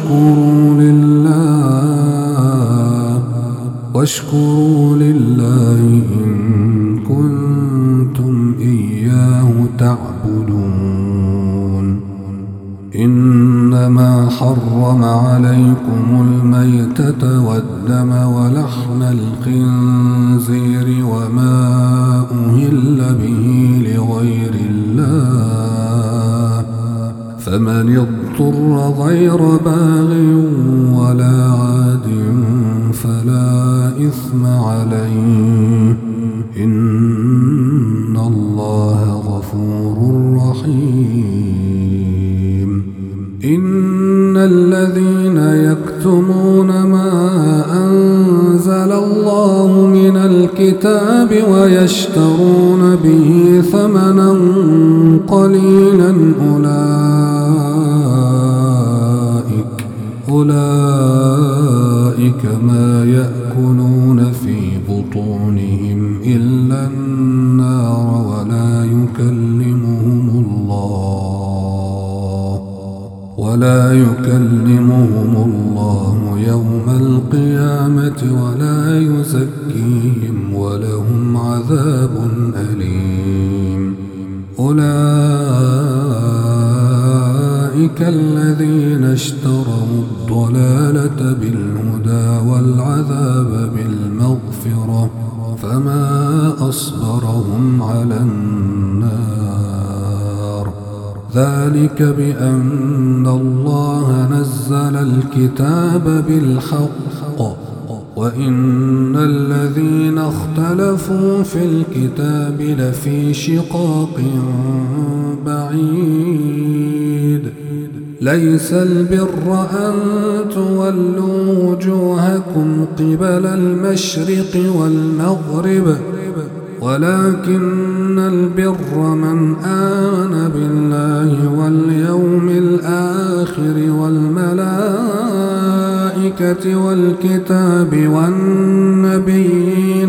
واشكروا لله إن كنتم إياه تعبدون إنما حرم عليكم الميتة والدم ولحم الخنزير وما أهل به لغير الله فمن اضطر غير باغ ولا عاد فلا إثم عليه إن الله غفور رحيم إن الذين يكتمون ما أنزل الله من الكتاب ويشترون به ثمنا قليلا أولئك ما يأكلون في بطونهم إلا النار ولا يكلمهم الله يوم القيامة ولا يزكيهم ولهم عذاب أليم أولئك الذين اشتروا الضلالة بالهدى والعذاب بالمغفرة فما أصبرهم على النار ذلك بأن الله نزل الكتاب بالحق وإن الذين اختلفوا في الكتاب لفي شقاق بعيد ليس البر أن تولوا وجوهكم قبل المشرق والمغرب ولكن البر من آمن بالله واليوم الآخر والملائكة والكتاب والنبيين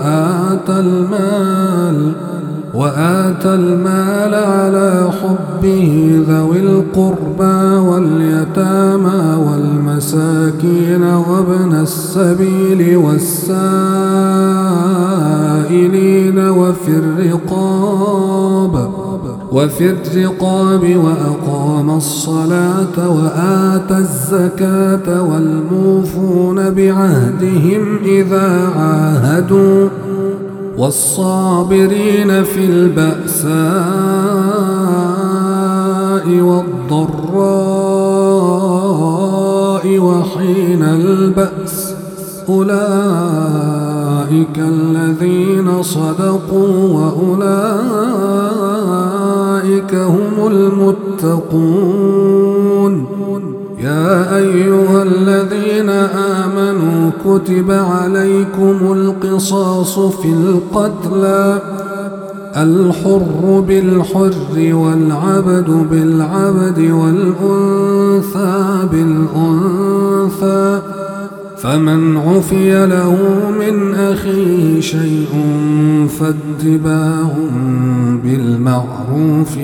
وآتى المال على حبه ذوي القربى واليتامى والمساكين وابن السبيل والسائلين وفي الرقاب وأقام الصلاة وآتى الزكاة والموفون بعهدهم إذا عاهدوا والصابرين في البأساء والضراء وحين البأس أولئك الذين صدقوا وأولئك هم المتقون. يا أيها الذين آمنوا كتب عليكم القصاص في القتلى الحر بالحر والعبد بالعبد والأنثى بالأنثى فمن عفي له من أخيه شيء فاتباع بالمعروف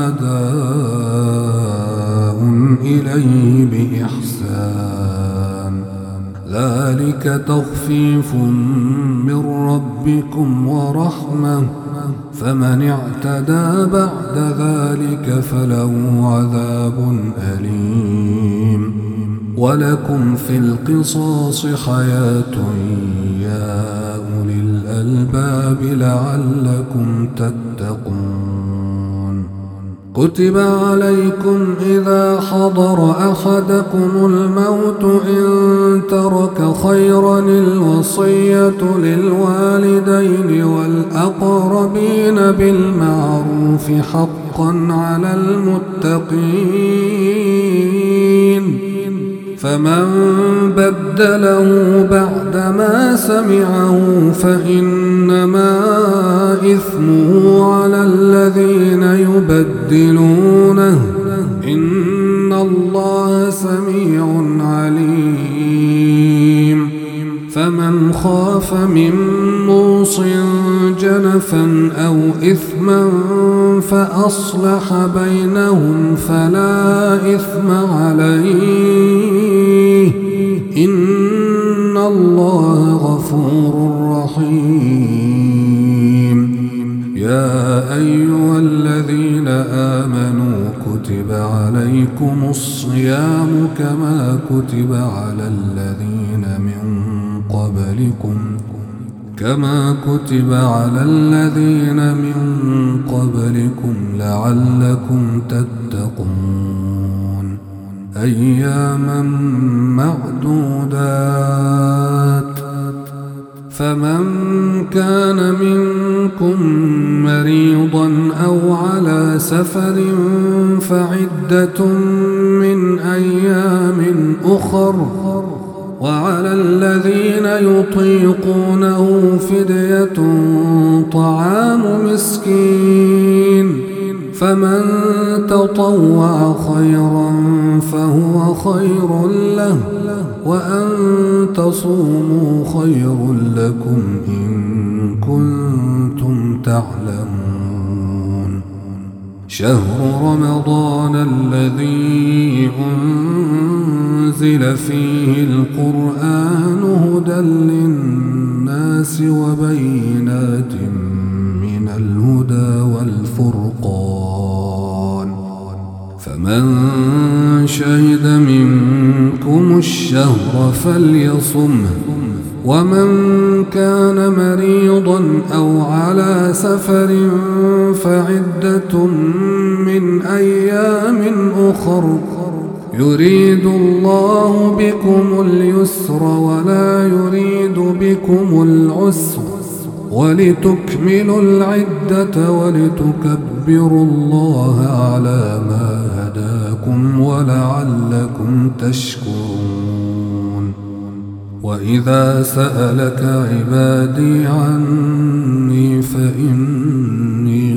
وأداء إليه بإحسان ذلك تخفيف من ربكم ورحمة فمن اعتدى بعد ذلك فله عذاب أليم. ولكم في القصاص حياة يا أولي الألباب لعلكم تتقون. كتب عليكم إذا حضر أحدكم الموت إن ترك خيرا الوصية للوالدين والأقربين بالمعروف حقا على المتقين فمن بدله بعدما سمعه فإنما إثمه على الذين يبدلونه إن الله سميع عليم. فمن خاف من موص جنفا أو إثما فأصلح بينهم فلا إثم عليه إن الله غفور رحيم. يا أيها الذين آمنوا كتب عليكم الصيام كما كتب على الذين من قبلكم لعلكم تتقون. أياما معدودات فمن كان منكم مريضا أو على سفر فعدة من أيام أخر وعلى الذين يطيقونه فدية طعام مسكين فمن تطوع خيرا فهو خير له وأن تصوموا خير لكم إن كنتم تعلمون. شهر رمضان الذي أنزل فيه القرآن هدى للناس وبينات من الهدى والفرقان فمن شهد منكم الشهر فليصمه ومن كان مريضا أو على سفر فعدة من أيام أخر يريد الله بكم اليسر ولا يريد بكم العسر ولتكملوا العدة ولتكبروا الله على ما هداكم ولعلكم تشكرون. وإذا سألك عبادي عني فإني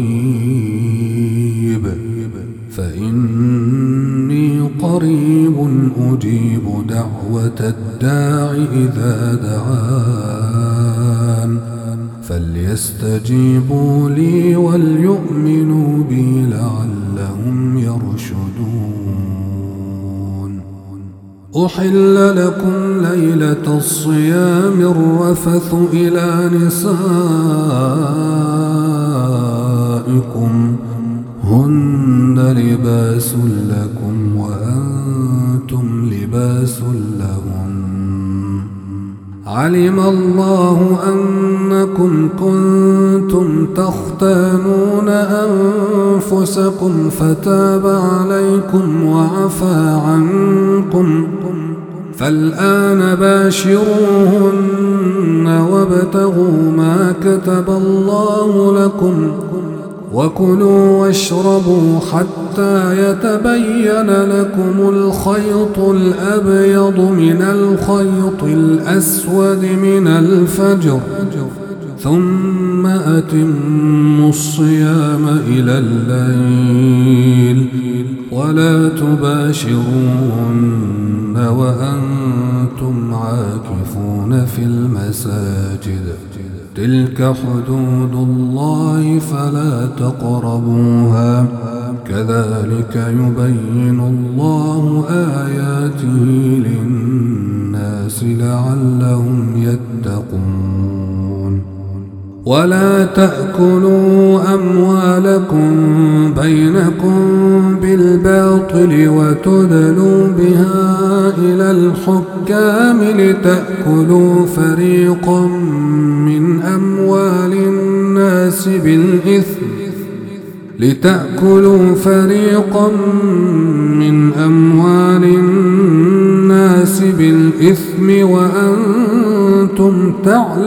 قريب أجيب دعوة الداع إذا دعان فليستجيبوا لي وليؤمنوا بي لعلهم يرشدون. أحل لكم ليلة الصيام الرفث إلى نسائكم هن لباس لكم وأنتم لباس لهن. علم الله أنكم كنتم تختانون أنفسكم فتاب عليكم وعفى عنكم فالآن باشروهن وابتغوا ما كتب الله لكم وكلوا واشربوا حتى يتبين لكم الخيط الأبيض من الخيط الأسود من الفجر ثم أتموا الصيام إلى الليل ولا تباشروهن وأنتم عاكفون في المساجد تلك حدود الله فلا تقربوها كذلك يبين الله آياته للناس لعلهم يتقون. ولا تأكلوا أموالكم بينكم بالباطل وتدلوا بها إلى الحكام لتأكلوا فريقا من أموال الناس بالإثم وأنتم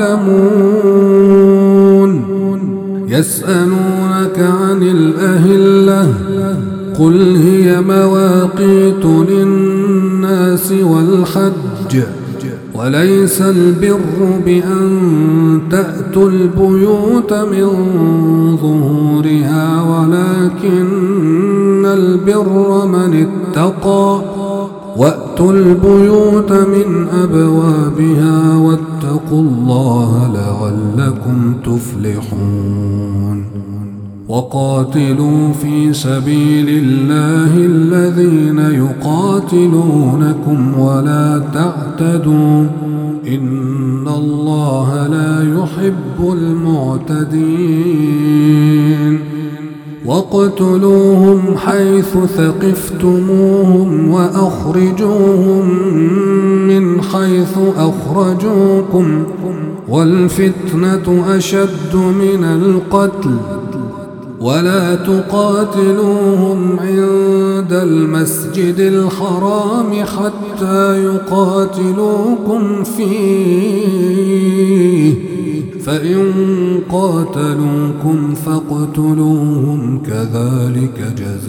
تعلمون. يسألونك عن الأهلة قل هي مواقيت للناس والحج وليس البر بأن تأتوا البيوت من ظهورها ولكن البر من اتقى وأتوا البيوت من أبوابها واتقوا الله لعلكم تفلحون. وقاتلوا في سبيل الله الذين يقاتلونكم ولا تعتدوا إن الله لا يحب المعتدين. واقتلوهم حيث ثقفتموهم وأخرجوهم من حيث أخرجوكم والفتنة أشد من القتل ولا تقاتلوهم عند المسجد الحرام حتى يقاتلوكم فيه فإن قاتلوكم فاقتلوهم كذلك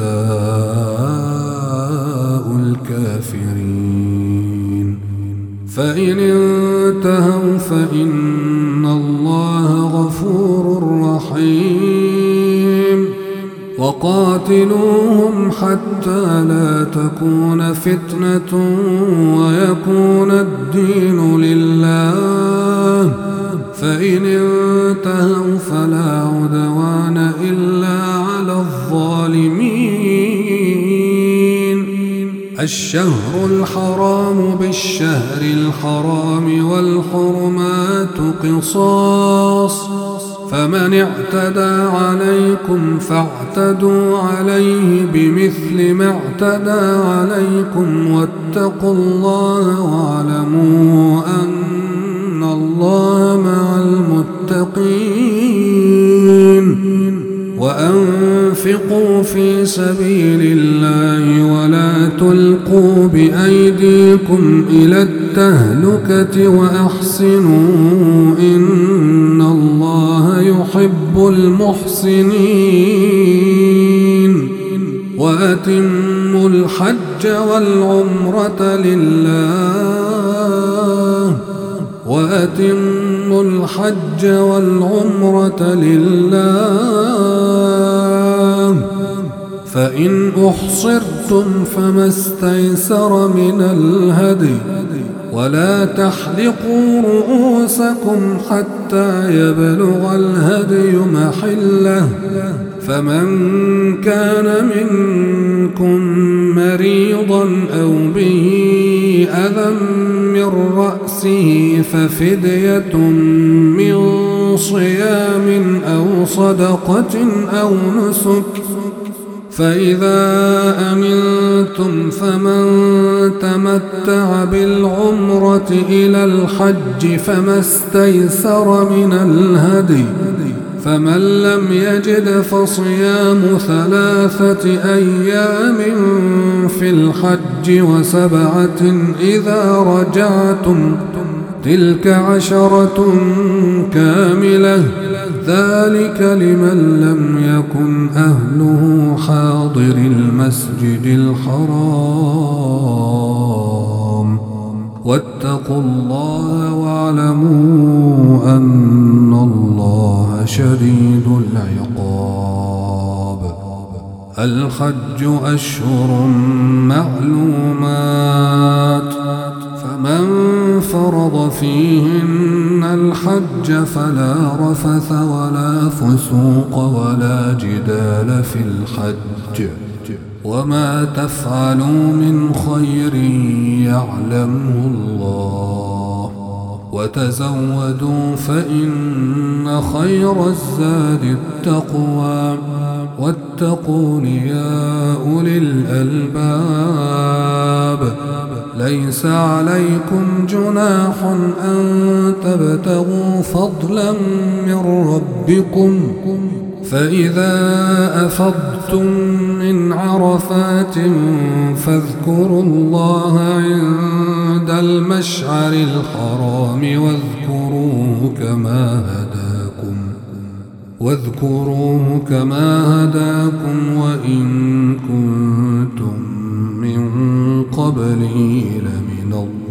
جزاء الكافرين. فإن انتهوا فإن الله غفور رحيم. وقاتلوهم حتى لا تكون فتنة ويكون الدين لله فإن انتهوا فلا عدوان إلا على الظالمين. الشهر الحرام بالشهر الحرام والحرمات قصاص فمن اعتدى عليكم فاعتدوا عليه بمثل ما اعتدى عليكم واتقوا الله واعلموا أن الله مع المتقين. وأنفقوا في سبيل الله ولا تلقوا بأيديكم إلى التهلكة وأحسنوا إن الله يحب المحسنين وأتموا الحج والعمرة لله فإن أحصرتم فما استيسر من الهدي ولا تحلقوا رؤوسكم حتى يبلغ الهدي محله فمن كان منكم مريضا أو به أذى من رأسه ففدية من صيام أو صدقة أو نسك فإذا أمنتم فمن تمتع بالعمرة إلى الحج فما استيسر من الهدي فمن لم يجد فصيام 3 أيام في الحج و7 إذا رجعتم تلك 10 كاملة ذلك لمن لم يكن أهله حاضر المسجد الحرام واتقوا الله واعلموا أن الله شديد العقاب الحج أشهر معلومات فمن فرض فيهن الحج فلا رفث ولا فسوق ولا جدال في الحج وما تفعلوا من خير يعلمه الله وتزودوا فإن خير الزاد التقوى واتقون يا أولي الألباب ليس عليكم جناح أن تبتغوا فضلا من ربكم فإذا أفضتم من عرفات فاذكروا الله عند المشعر الحرام واذكروه كما هداكم وإن كنتم من قبله لمن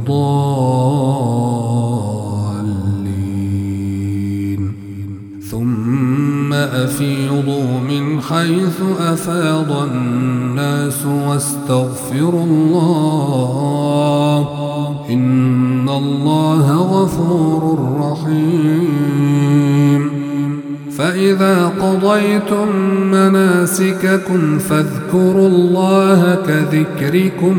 الضالين ثم أفيضوا من حيث أفاض الناس واستغفروا الله إن الله غفور رحيم فإذا قضيتم مناسككم فاذكروا الله كذكركم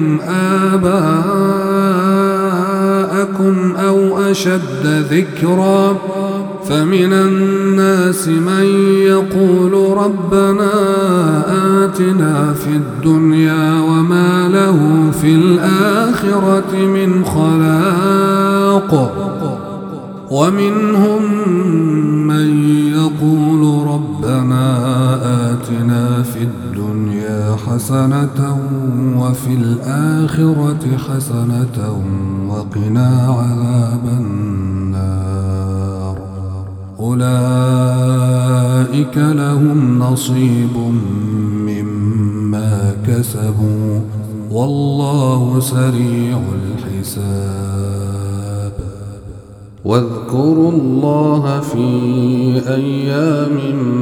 آباءكم أو أشد ذكرا فمن الناس من يقول ربنا آتنا في الدنيا وما له في الآخرة من خلاق ومنهم من يقول ربنا آتنا في الدنيا حسنة وفي الآخرة حسنة وقنا عذاب النار أولئك لهم نصيب مما كسبوا والله سريع الحساب واذكروا الله في أيام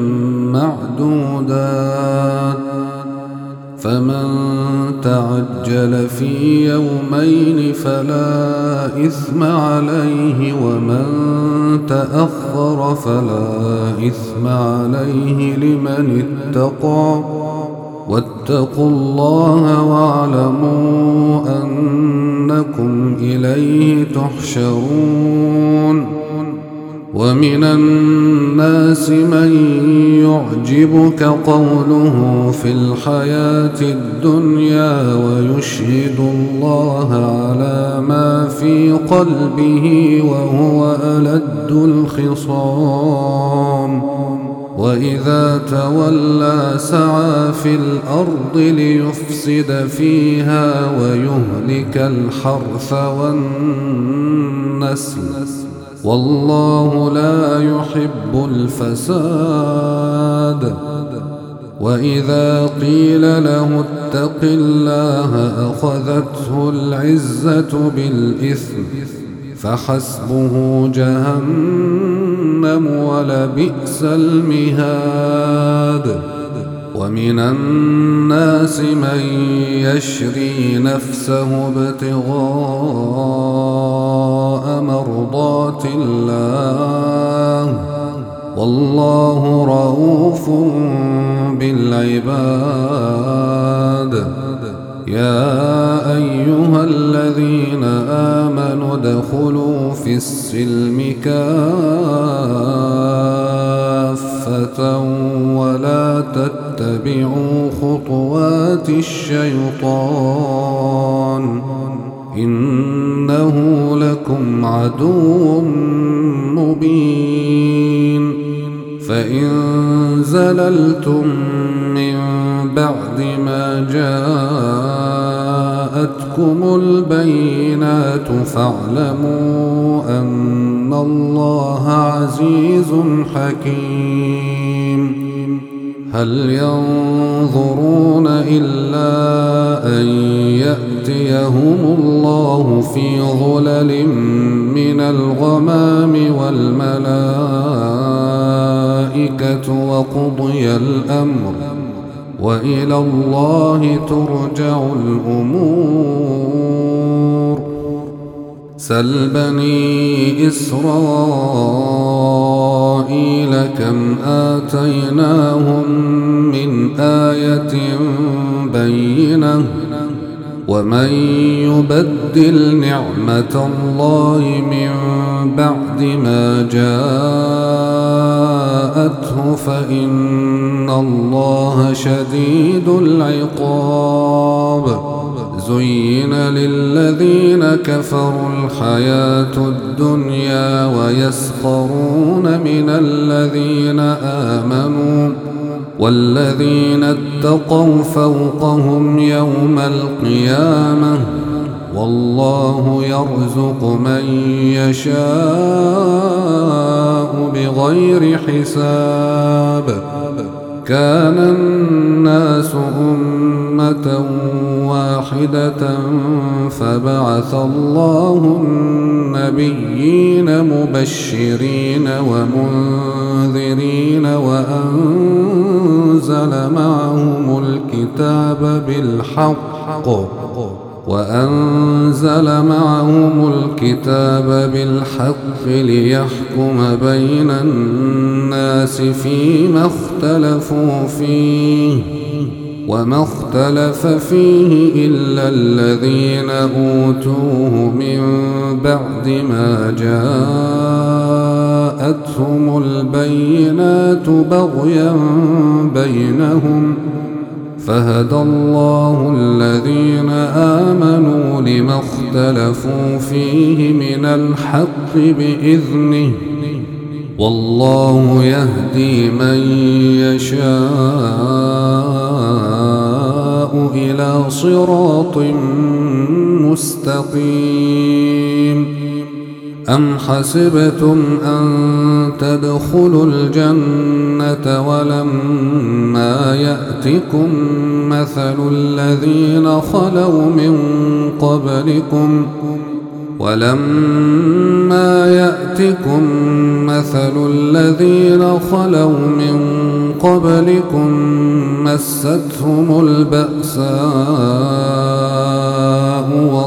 معدودات فمن تعجل في يومين فلا إثم عليه ومن تأخر فلا إثم عليه لمن اتقى واتقوا الله واعلموا أنكم إليه تحشرون ومن الناس من يعجبك قوله في الحياة الدنيا ويشهد الله على ما في قلبه وهو ألد الخصام وإذا تولى سعى في الأرض ليفسد فيها ويهلك الحرث والنسل والله لا يحب الفساد. وإذا قيل له اتق الله أخذته العزة بالإثم فحسبه جهنم ولبئس المهاد. ومن الناس من يشري نفسه ابتغاء مرضات الله والله رؤوف بالعباد. يا أيها الذين آمنوا ادخلوا في السلم كافة ولا تتبعوا خطوات الشيطان إنه لكم عدو مبين. فإن زللتم من بعد ما جاءتكم البينات فاعلموا أن الله عزيز حكيم. هل ينظرون إلا أن يأتيهم الله في ظلل من الغمام والملائكة وقضي الأمر وإلى الله ترجع الأمور. سل بني إسرائيل كم آتيناهم من آية بينة ومن يبدل نعمة الله من بعد ما جاءته فإن الله شديد العقاب. زين للذين كفروا الحياة الدنيا ويسخرون من الذين آمنوا والذين اتقوا فوقهم يوم القيامة والله يرزق من يشاء بغير حساب. كان الناس أمة واحدة فبعث الله النبيين مبشرين ومنذرين وأنزل معهم الكتاب بالحق ليحكم بين الناس فيما اختلفوا فيه وما اختلف فيه إلا الذين أوتوه من بعد ما جاءتهم البينات بغيا بينهم فهدى الله الذين آمنوا لما اختلفوا فيه من الحق بإذنه والله يهدي من يشاء إلى صراط مستقيم. أم حسبتم أن تدخلوا الجنة ولما يأتكم مثل الذين خلوا من قبلكم مستهم البأساء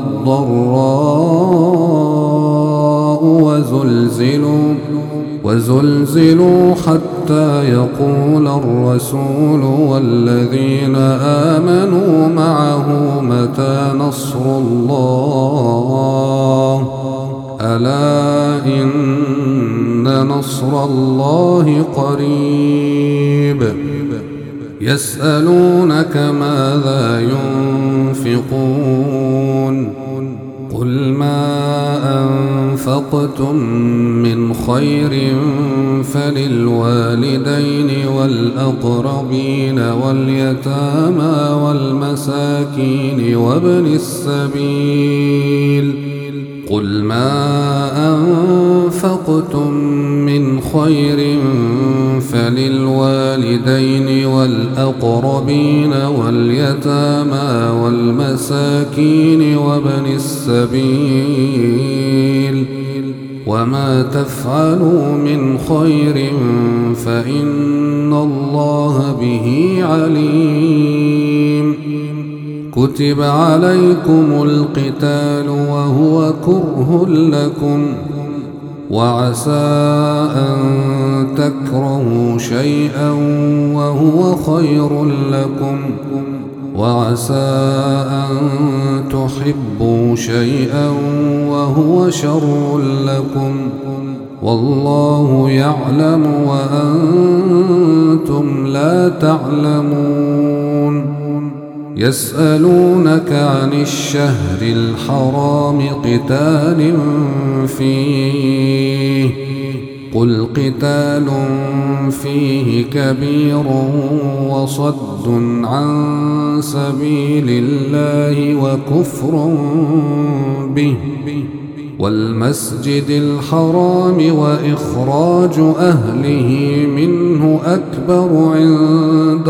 والضراء وزلزلوا حتى يقول الرسول والذين آمنوا معه متى نصر الله ألا إن نصر الله قريب. يسألونك ماذا ينفقون قل ما أنفقتم من خير فللوالدين والأقربين واليتامى والمساكين وابن السبيل قل ما أنفقتم من خير فللوالدين والأقربين واليتامى والمساكين وابن السبيل وما تفعلوا من خير فإن الله به عليم كتب عليكم القتال وهو كره لكم وعسى أن تكرهوا شيئا وهو خير لكم وعسى أن تحبوا شيئا وهو شر لكم والله يعلم وأنتم لا تعلمون يسألونك عن الشهر الحرام قتال فيه قل قتال فيه كبير وصد عن سبيل الله وكفر به والمسجد الحرام وإخراج أهله منه أكبر عند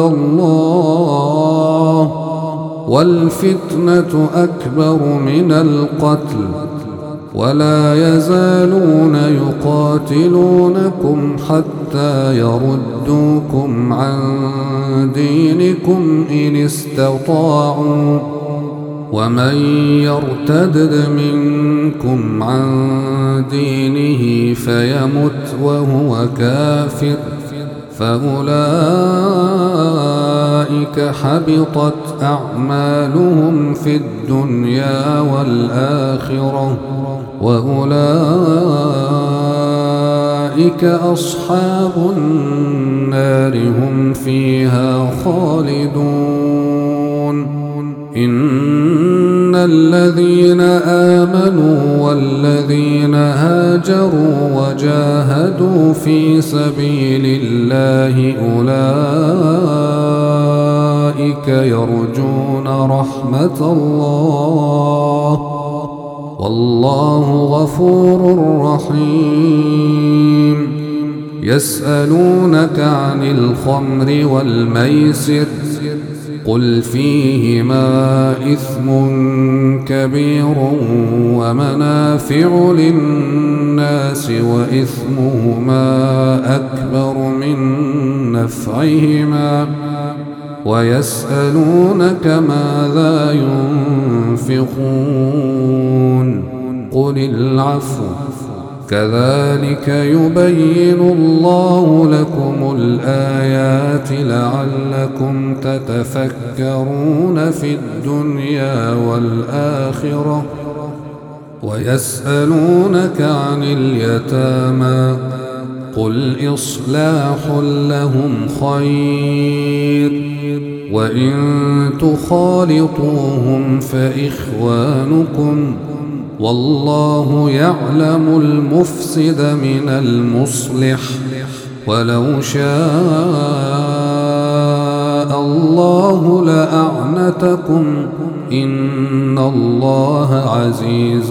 الله والفتنة أكبر من القتل ولا يزالون يقاتلونكم حتى يردوكم عن دينكم إن استطاعوا ومن يرتد منكم عن دينه فيمت وهو كافر فأولئك حبطت أعمالهم في الدنيا والآخرة وأولئك أصحاب النار هم فيها خالدون إن الذين آمنوا والذين هاجروا وجاهدوا في سبيل الله أولئك يرجون رحمة الله والله غفور رحيم يسألونك عن الخمر والميسر قل فيهما إثم كبير ومنافع للناس وإثمهما أكبر من نفعهما ويسألونك ماذا ينفقون قل العفو كذلك يبين الله لكم الآيات لعلكم تتفكرون في الدنيا والآخرة ويسألونك عن اليتامى قل إصلاح لهم خير وإن تخالطوهم فإخوانكم والله يعلم المفسد من المصلح ولو شاء الله لأعنتكم إن الله عزيز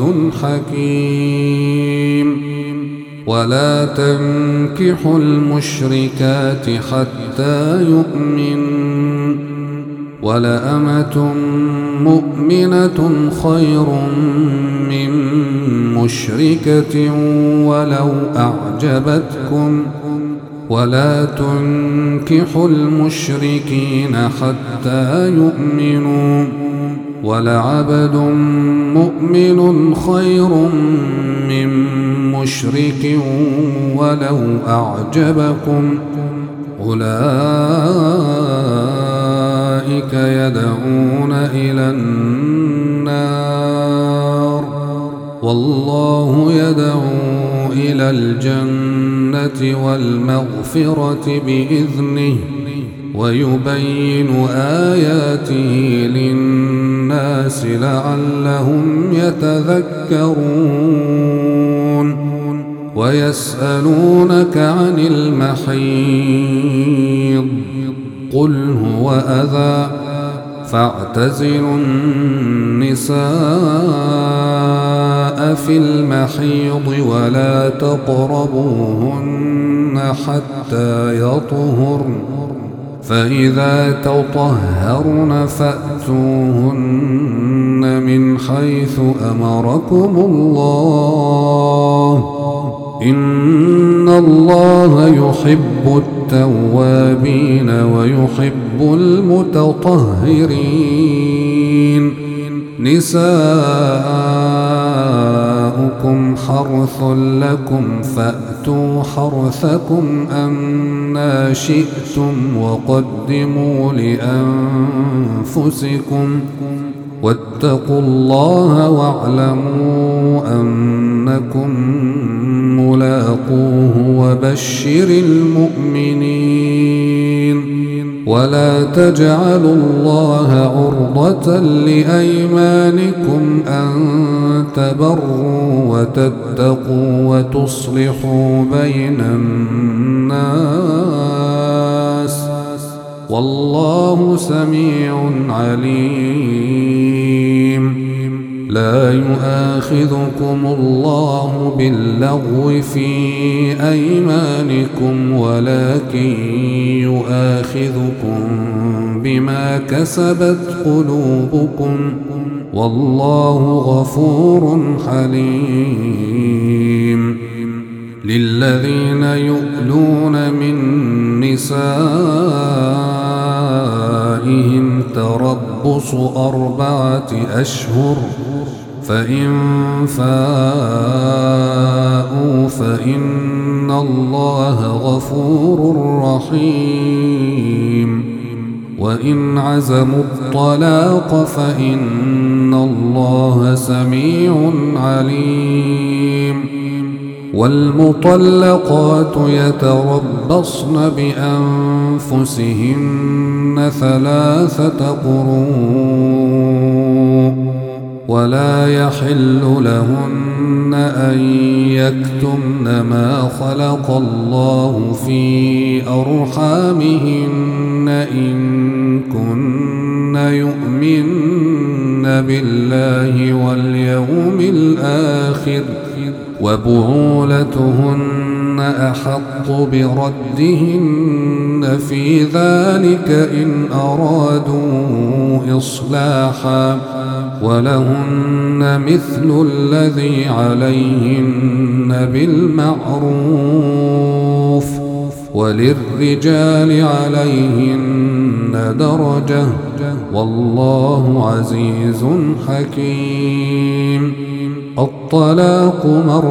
حكيم ولا تنكحوا المشركات حتى يؤمنوا ولأمة مؤمنة خير من مشركة ولو أعجبتكم ولا تنكحوا المشركين حتى يؤمنوا ولعبد مؤمن خير من مشرك ولو أعجبكم أولئك يدعون إلى النار والله يدعو إلى الجنة والمغفرة بإذنه ويبين آياته للناس لعلهم يتذكرون ويسألونك عن المحيض قل هو أذى فاعتزلوا النساء في المحيض ولا تقربوهن حتى يطهرن فإذا تطهرن فأتوهن من حيث أمركم الله إن الله يحب التوابين ويحب المتطهرين نساؤكم حرث لكم فأتوا حرثكم أنى شئتم وقدموا لأنفسكم واتقوا الله واعلموا أنكم ملاقوه وبشر المؤمنين ولا تجعلوا الله عرضة لأيمانكم أن تبروا وتتقوا وتصلحوا بين الناس والله سميع عليم لا يؤاخذكم الله باللغو في أيمانكم ولكن يؤاخذكم بما كسبت قلوبكم والله غفور حليم للذين يؤلون من نسائهم تربص 4 أشهر فإن فاءوا فإن الله غفور رحيم وإن عزموا الطلاق فإن الله سميع عليم والمطلقات يتربصن بأنفسهن 3 قروء ولا يحل لهن أن يكتمن ما خلق الله في أرحامهن إن كن يؤمن بالله واليوم الآخر وبعولتهن أحق بردهن في ذلك إن أرادوا إصلاحا ولهن مثل الذي عليهن بالمعروف وللرجال عليهن درجة والله عزيز حكيم الطلاق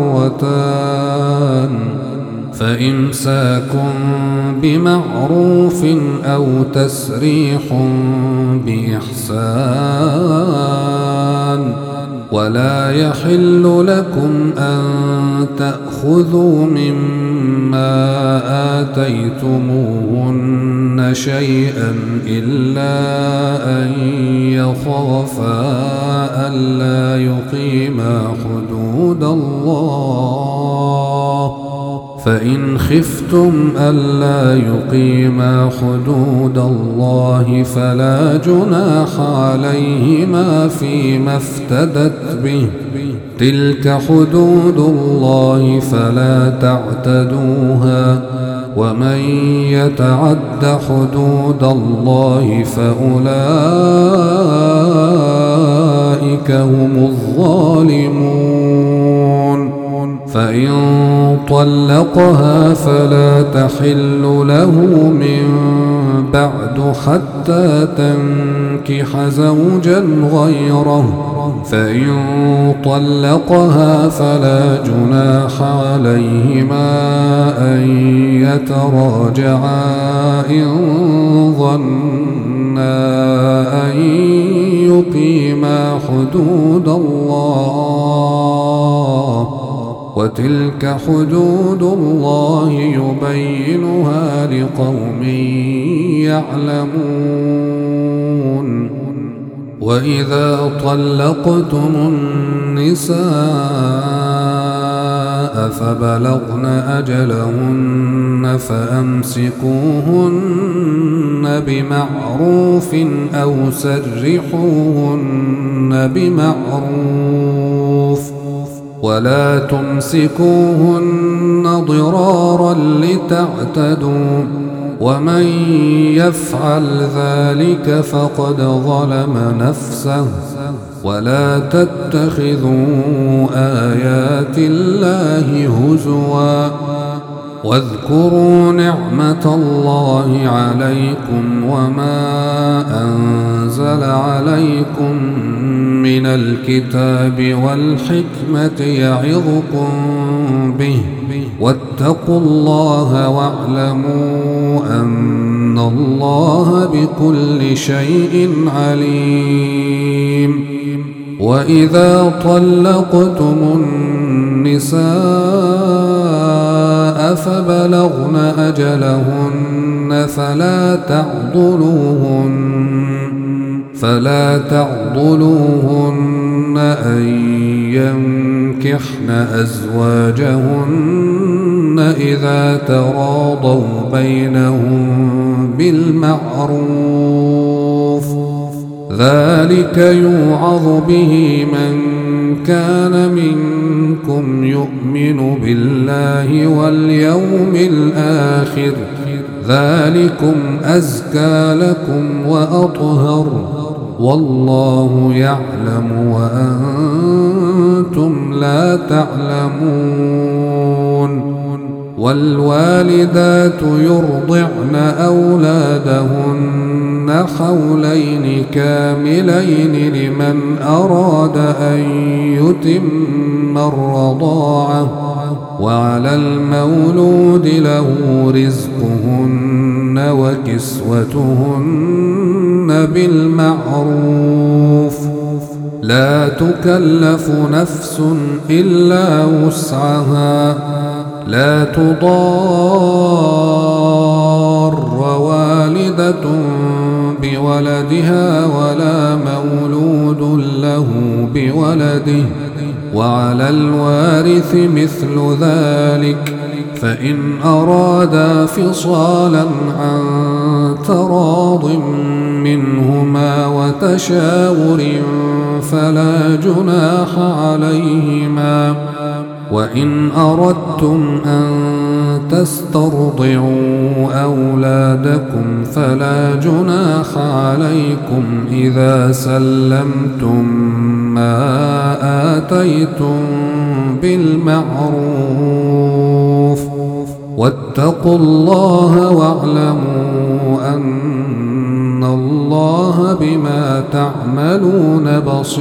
2 فإمساك بمعروف أو تسريح بإحسان ولا يحل لكم أن تأخذوا مما آتيتموهن شيئا إلا أن يخافا ألا يقيما حدود الله فإن خفتم ألا يقيما حدود الله فلا جناح عليهما فيما افتدت به تلك حدود الله فلا تعتدوها ومن يتعد حدود الله فأولئك هم الظالمون فإن طلقها فلا تحل له من بعد حتى تنكح زوجا غيره فإن طلقها فلا جناح عليهما أن يتراجعا إن ظنا أن يقيما حدود الله وتلك حدود الله يبينها لقوم يعلمون. وإذا طلقتم النساء فبلغن أجلهن فأمسكوهن بمعروف أو سرحوهن بمعروف، ولا تمسكوهن ضرارا لتعتدوا، ومن يفعل ذلك فقد ظلم نفسه. ولا تتخذوا آيات الله هزوا، واذكروا نعمة الله عليكم وما أنزل عليكم من الكتاب والحكمة يعظكم به، واتقوا الله واعلموا أن الله بكل شيء عليم. وإذا طلقتم النساء فبلغن أجلهن فلا تعضلوهن أن ينكحن أزواجهن إذا تراضوا بينهم بالمعروف، ذلك يوعظ به من كان منكم يؤمن بالله واليوم الآخر، ذلكم أزكى لكم وأطهر، والله يعلم وأنتم لا تعلمون. والوالدات يرضعن أولادهن حولين كاملين لمن أراد أن يتم الرضاعة، وعلى المولود له رزقهن وكسوتهن بالمعروف، لا تكلف نفس إلا وسعها، لا تضار والدة بولدها ولا مولود له بولده، وعلى الوارث مثل ذلك، فإن أرادا فصالا عن تراض منهما وتشاور فلا جناح عليهما. وإن أردتم أن تسترضعوا أولادكم فلا جناح عليكم إذا سلمتم ما آتيتم بالمعروف، واتقوا الله واعلموا أن الله بما تعملون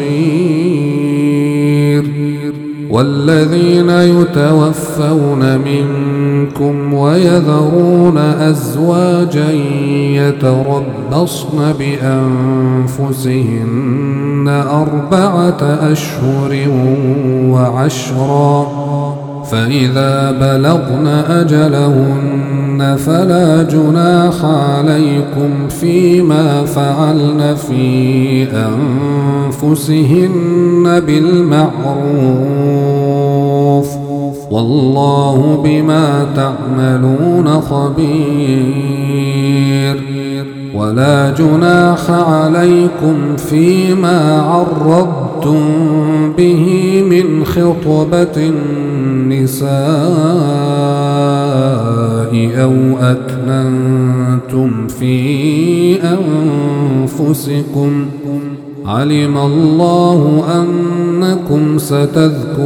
بصير. والذين يتوفون منكم ويذرون أزواجا يتربصن بأنفسهن 4 أشهر وعشرا، فإذا بلغن أجلهن فلا جناح عليكم فيما فعلن في أنفسهن بالمعروف، والله بما تعملون خبير. ولا جناح عليكم فيما عرضتم به من خطبة النساء أو أكننتم في أنفسكم، علم الله أنكم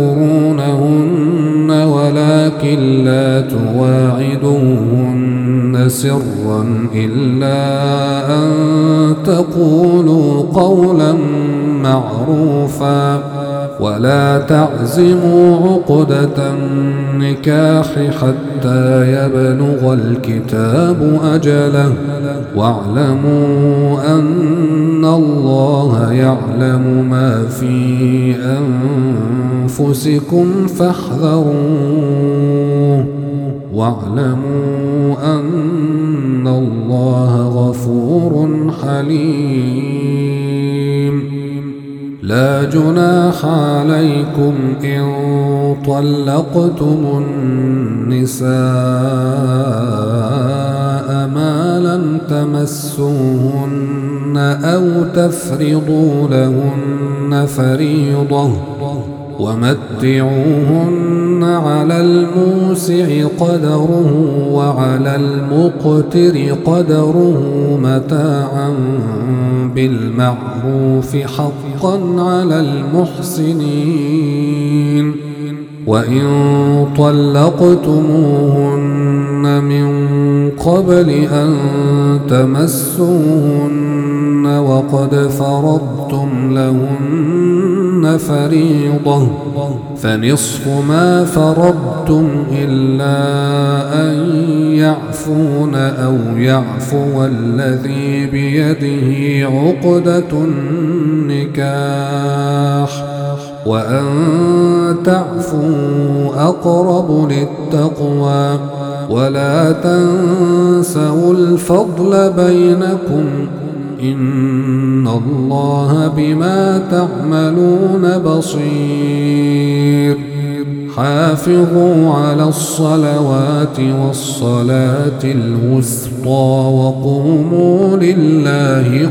ستذكرونهن ولكن لا تواعدوهن سرا إلا أن تقولوا قولا معروفا ولا تعزموا عقدة النكاح حتى يبلغ الكتاب أجله واعلموا أن الله يعلم ما في أنفسكم فاحذروه واعلموا أن الله غفور حليم. لا جناح عليكم إن طلقتم النساء ما لم تمسوهن أو تفرضوا لهن فريضة ومتعوهن على الموسع قدره وعلى المقتر قدره متاعا بالمعروف حقا على المحسنين. وإن طلقتموهن من قبل أن تمسوهن وقد فرضتم لهن فريضة فنصف ما فرضتم إلا أن يعفون أو يعفو الذي بيده عقدة النكاح وأن تعفوا أقرب للتقوى ولا تنسوا الفضل بينكم إن الله بما تعملون بصير. حافظوا على الصلوات والصلاة الوسطى وقوموا لله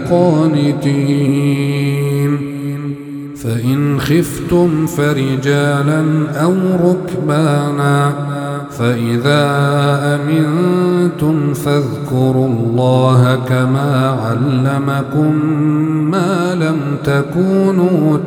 قانتين. فإن خفتم فرجالا أو ركبانا فإذا أمنتم فاذكروا الله كما علمكم ما لم تكونوا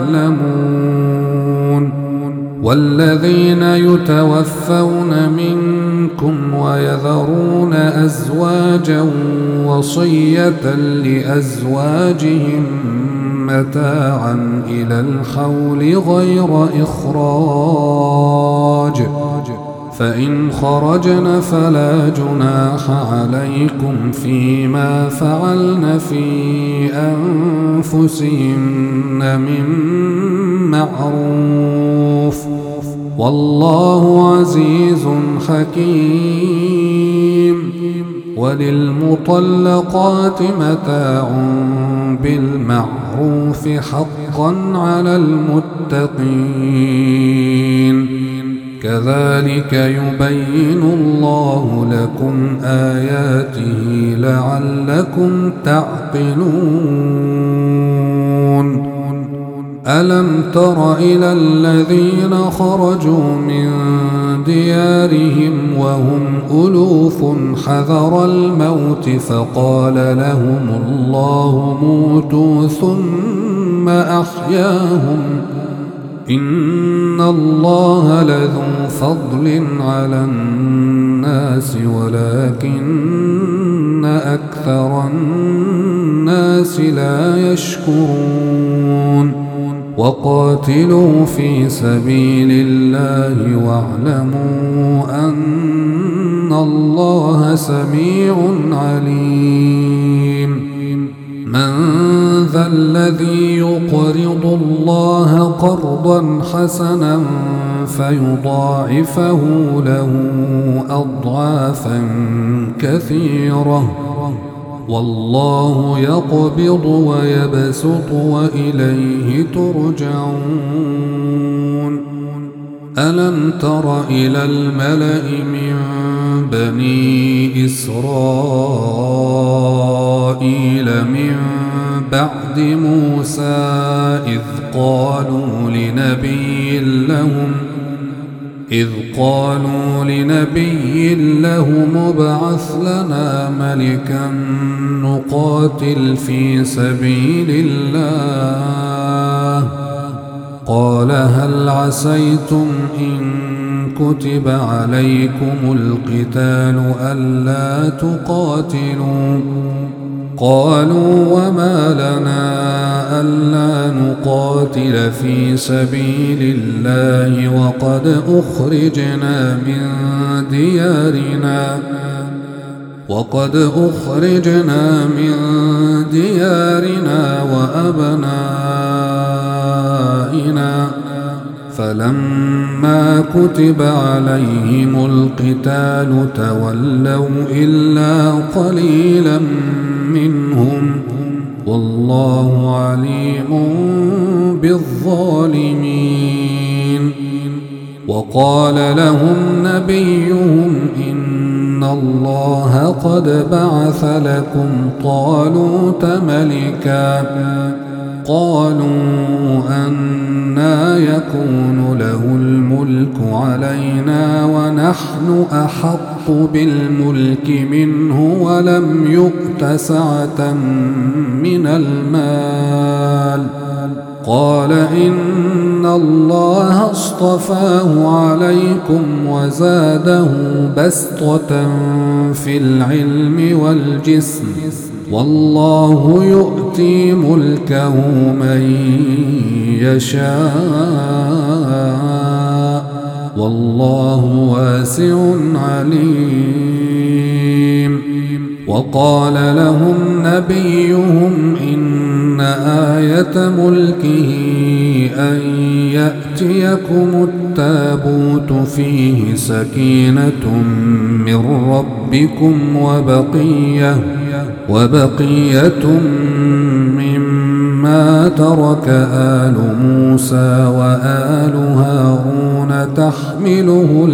تعلمون. والذين يتوفون منكم ويذرون أزواجا وصية لأزواجهم متاعا إلى الحول غير إخراج فإن خرجن فلا جناح عليكم فيما فعلن في أنفسهن من معروف والله عزيز حكيم. وللمطلقات متاع بالمعروف حقا على المتقين. كذلك يبين الله لكم آياته لعلكم تعقلون. ألم تر إلى الذين خرجوا من ديارهم وهم ألوف حذر الموت فقال لهم الله موتوا ثم أحياهم إن الله لذو فضل على الناس ولكن أكثر الناس لا يشكرون. وقاتلوا في سبيل الله واعلموا أن الله سميع عليم. من ذا الذي يقرض الله قرضا حسنا فيضاعفه له أضعافا كثيرة والله يقبض ويبسط وإليه ترجعون. ألم تر إلى الملأ من بني إسرائيل من بعد موسى إذ قالوا لنبي لهم ابعث لنا ملكا نقاتل في سبيل الله قال هل عسيتم إن كتب عليكم القتال ألا تقاتلوا؟ قالوا وما لنا ألا نقاتل في سبيل الله وقد أخرجنا من ديارنا وأبنائنا. فلما كتب عليهم القتال تولوا إلا قليلا منهم، والله عليم بالظالمين. وقال لهم نبيهم إن الله قد بعث لكم طالوت ملكا. قالوا أنى يكون له الملك علينا ونحن أحق بالملك منه ولم يؤت سعة من المال. قال إن الله اصطفاه عليكم وزاده بسطة في العلم والجسم، والله يؤتي ملكه من يشاء، والله واسع عليم. وقال لهم نبيهم إن آية ملكه أن يأتيكم التابوت فيه سكينة من ربكم وبقية مما ترك آل موسى وآل هارون تحمله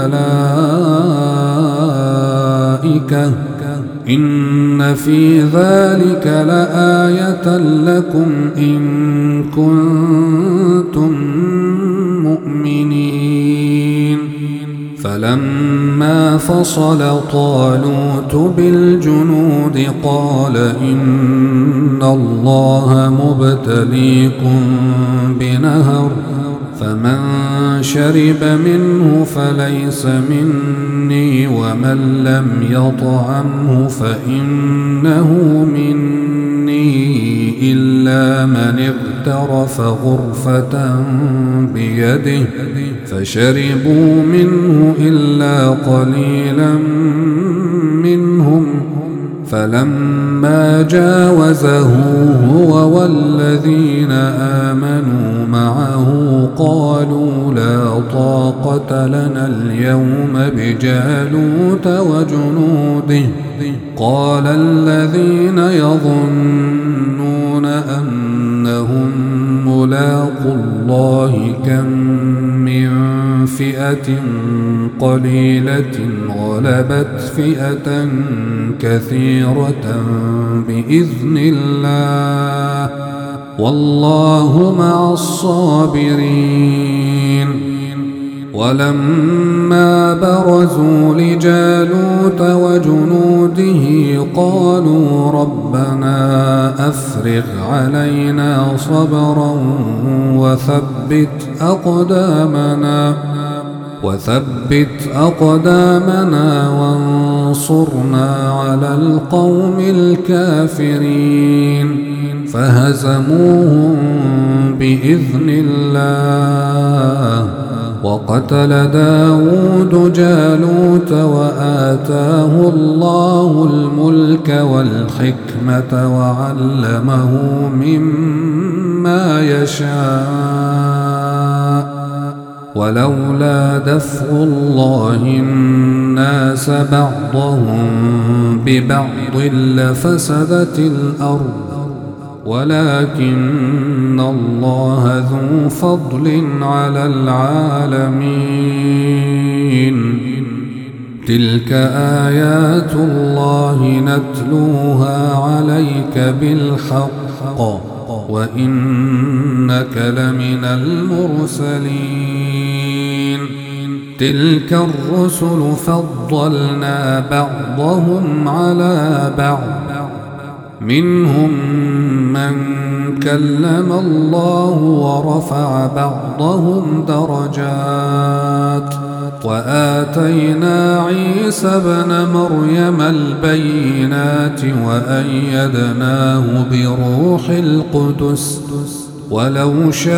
الملائكة، إن في ذلك لآية لكم إن كنتم مؤمنين. فلما فصل طالوت بالجنود قال إن الله مبتليكم بنهر، فمن شرب منه فليس مني، ومن لم يطعمه فإنه مني إلا من اغترف غرفة بيده، فشربوا منه إلا قليلا منهم. فلما جاوزه هو والذين آمنوا معه قالوا لا طاقة لنا اليوم بجالوت وجنوده. قال الذين يظنون أنهم ملاقو الله كم من فئة قليلة غلبت فئة كثيرة بإذن الله، والله مع الصابرين. ولما برزوا لجالوت وجنوده قالوا ربنا أفرغ علينا صبرا وثبت أقدامنا وانصرنا على القوم الكافرين. فهزموهم بإذن الله. وقتل داود جالوت وآتاه الله الملك والحكمة وعلمه مما يشاء. ولولا دفع الله الناس بعضهم ببعض لفسدت الأرض، ولكن الله ذو فضل على العالمين. تلك آيات الله نتلوها عليك بالحق، وإنك لمن المرسلين. تلك الرسل فضلنا بعضهم على بعض، منهم من كلم الله ورفع بعضهم درجات، وآتينا عيسى ابن مريم البينات وأيدناه بروح القدس ولو شاء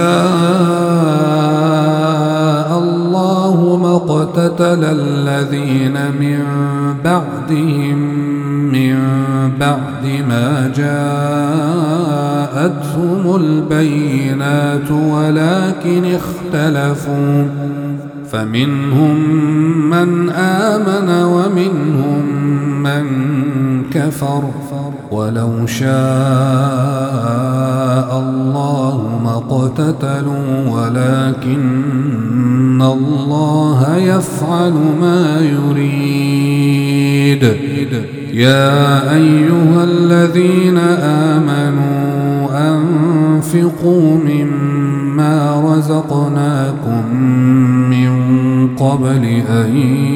الله ما اقتتل الذين من بعدهم من بعد ما جاءتهم البينات ولكن اختلفوا فمنهم من آمن ومنهم من كفر ولو شاء الله ما اقتتلوا ولكن الله يفعل ما يريد. يا أيها الذين آمنوا أنفقوا مما رزقناكم من قبل أن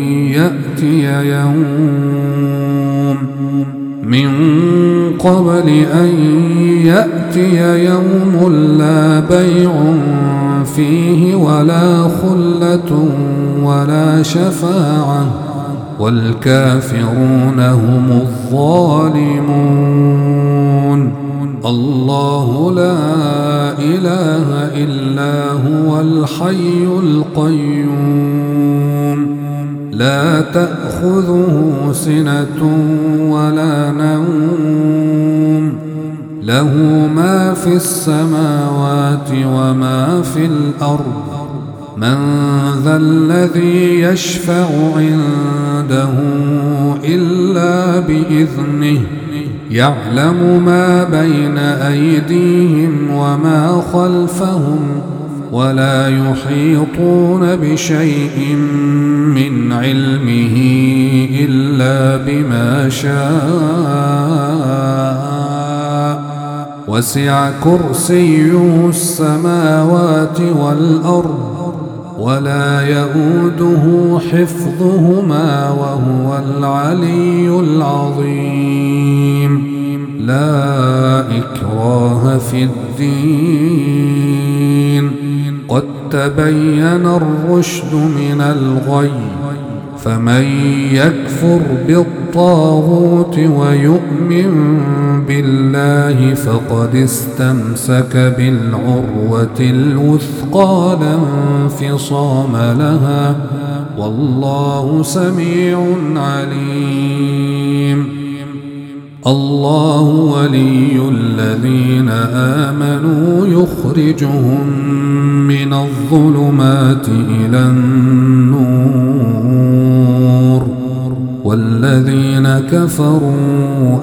يأتي يوم لا بيع فيه ولا خلة ولا شفاعة والكافرون هم الظالمون. الله لا إله إلا هو الحي القيوم لا تأخذه سنة ولا نوم له ما في السماوات وما في الأرض من ذا الذي يشفع عنده إلا بإذنه يعلم ما بين أيديهم وما خلفهم ولا يحيطون بشيء من علمه إلا بما شاء وسع كرسيه السماوات والأرض ولا يؤوده حفظهما وهو العلي العظيم. لا إكراه في الدين قد تبين الرشد من الغي فمن يكفر بالطاغوت ويؤمن بالله فقد استمسك بالعروة الوثقى لا انفصام لها والله سميع عليم. الله ولي الذين آمنوا يخرجهم من الظلمات إلى النور والذين كفروا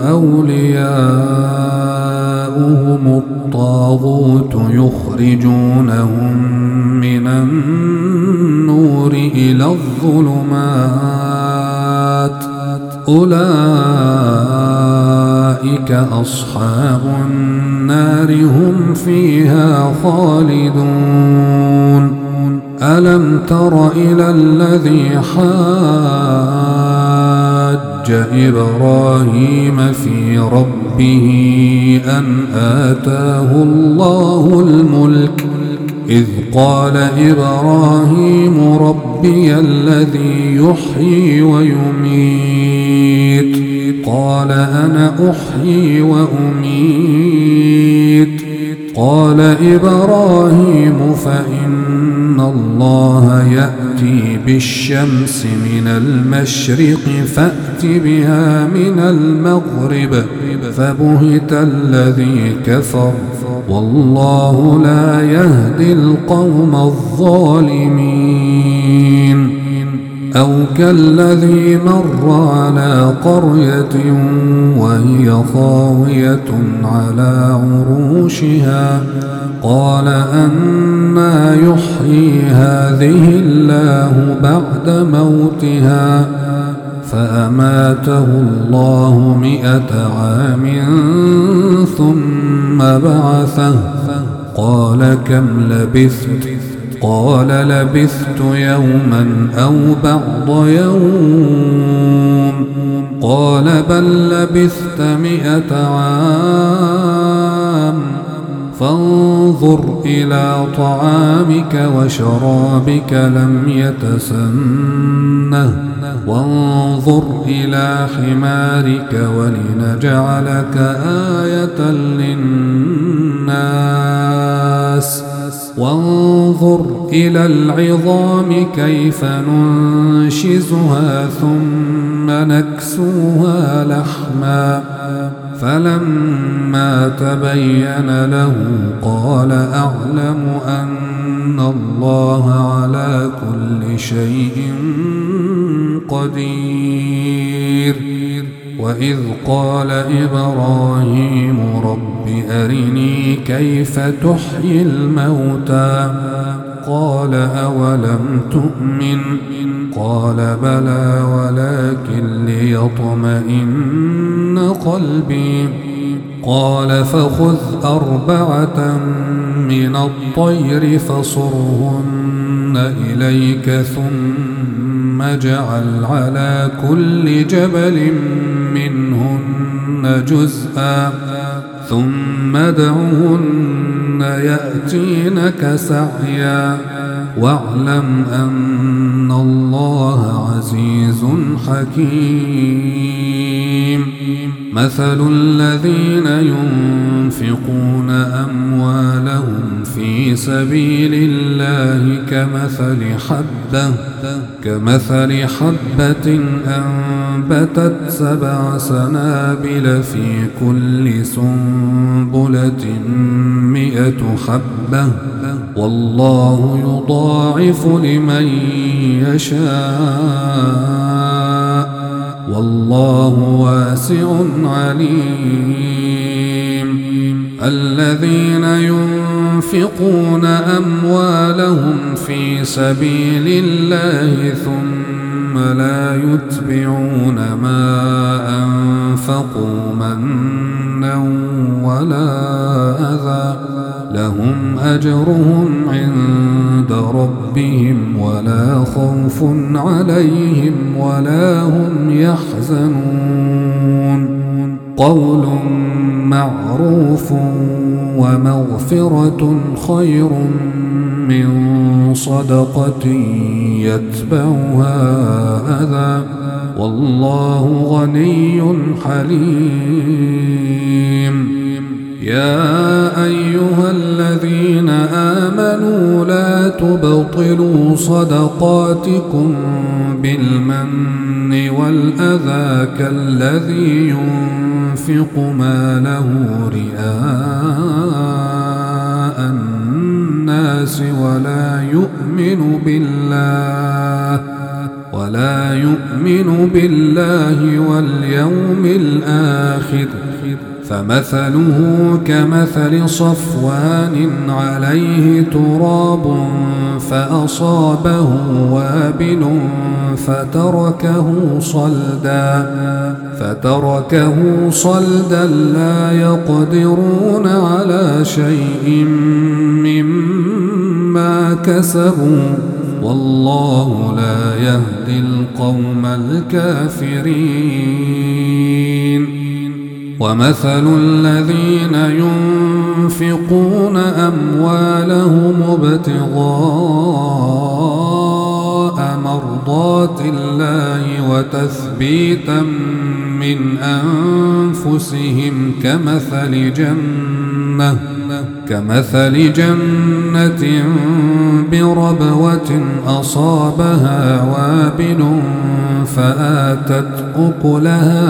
أولياؤهم الطاغوت يخرجونهم من النور إلى الظلمات أولئك أصحاب النار هم فيها خالدون. ألم تر إلى الذي حاج إبراهيم في ربه أن آتاه الله الملك إذ قال إبراهيم ربي الذي يحيي ويميت قال أنا أحيي وأميت قال إبراهيم فإن الله يأتي بالشمس من المشرق فأت بها من المغرب فبهت الذي كفر والله لا يهدي القوم الظالمين. أو كالذي مر على قرية وهي خاوية على عروشها قال أنى يحيي هذه الله بعد موتها فأماته الله 100 عام ثم بعثه قال كم لبثت قال لبثت يوما أو بعض يوم قال بل لبثت 100 عام فانظر إلى طعامك وشرابك لم يتسنه وانظر إلى حمارك ولنجعلك آية للناس وانظر إلى العظام كيف ننشزها ثم نكسوها لحما فلما تبين له قال أعلم أن الله على كل شيء قدير. وإذ قال إبراهيم رب أرني كيف تحيي الموتى قال أولم تؤمن قال بلى ولكن ليطمئن قلبي قال فخذ 4 من الطير فصرهن إليك ثم اجعل على كل جبل منهن جزءا ثم ادعهن يأتينك سعيا واعلم أن الله عزيز حكيم. مثل الذين ينفقون أموالهم في سبيل الله كمثل حبة أنبتت 7 سنابل في كل سنبلة 100 حبة والله يضاعف لمن يشاء والله واسع عليم. الذين ينفقون أموالهم في سبيل الله ثم لا يتبعون ما أنفقوا منا ولا أذى لهم أجرهم عند ربهم ولا خوف عليهم ولا هم يحزنون. قول معروف ومغفرة خير من صدقة يتبعها أذى والله غني حليم. يا أيها الذين آمنوا لا تبطلوا صدقاتكم بالمن والأذى كالذي ينفق ماله رئاء الناس ولا يؤمن بالله واليوم الآخر فمثله كمثل صفوان عليه تراب فأصابه وابل فتركه صلدا لا يقدرون على شيء مما كسبوا والله لا يهدي القوم الكافرين. ومثل الذين ينفقون أموالهم ابتغاء مرضات الله وتثبيتا من أنفسهم كمثل جنة بربوة أصابها وابل فآتت أكلها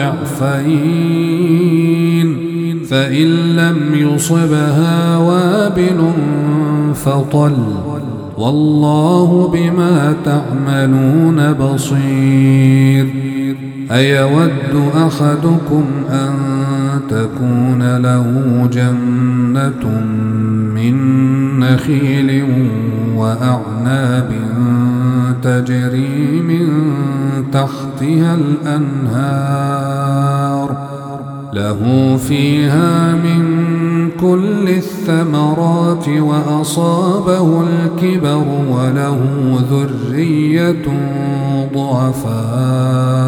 ضعفين فإن لم يصبها وابل فطل والله بما تعملون بصير. أيود أحدكم أن تكون له جنة من نخيل وأعناب تجري من تحتها الأنهار له فيها من كل الثمرات وأصابه الكبر وله ذرية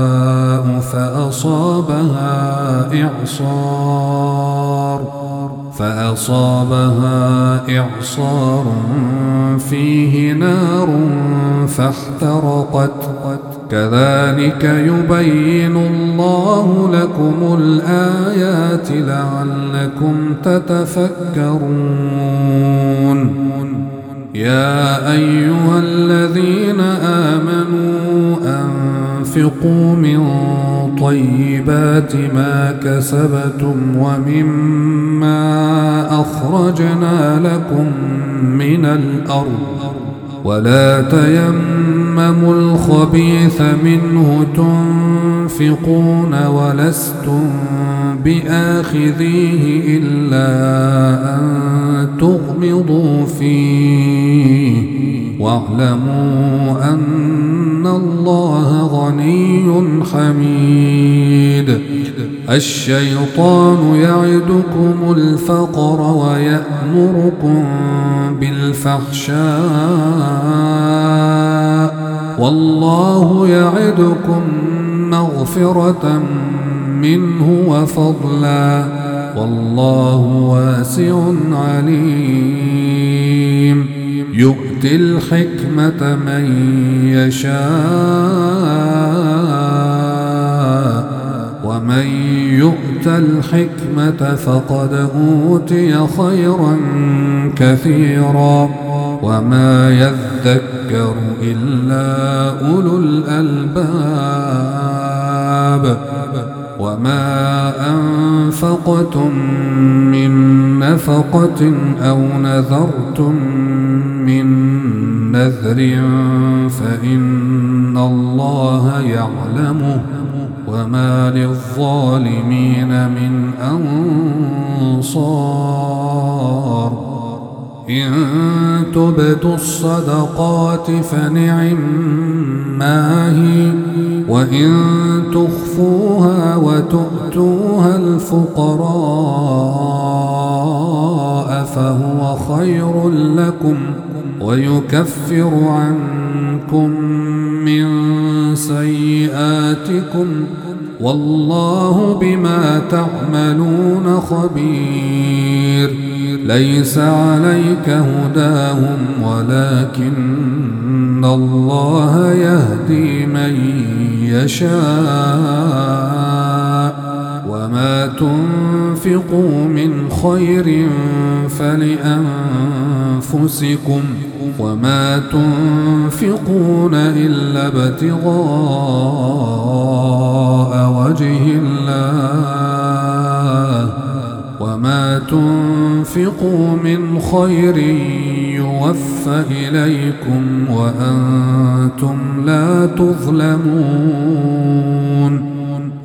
ضعفاء فأصابها إعصار فأصابها إعصار فيه نار فاحترقت. كذلك يبين الله لكم الآيات لعلكم تتفكرون. يا أيها الذين آمنوا أنفقوا من طيبات ما كسبتم ومما أخرجنا لكم من الأرض ولا تيمموا الخبيث منه تنفقون ولستم بآخذيه إلا أن تغمضوا فيه واعلموا أن الله غني حميد. الشيطان يعدكم الفقر ويأمركم بالفحشاء والله يعدكم مغفرة منه وفضلا والله واسع عليم. يؤتي الحكمة من يشاء ومن يؤت الحكمة فقد أوتي خيرا كثيرا وما يذكر إلا أولو الألباب. وما أنفقتم من نفقة أو نذرتم من نذر فإن الله يعلمه وما للظالمين من أنصار. إن تبدوا الصدقات فنعما هي وإن تخفوها وتؤتوها الفقراء فهو خير لكم ويكفر عنكم من سيئاتكم والله بما تعملون خبير. ليس عليك هداهم ولكن الله يهدي من يشاء وما تنفقوا من خير فلأنفسكم وما تنفقون إلا ابتغاء وجه الله وما تنفقوا من خير يوفى إليكم وأنتم لا تظلمون.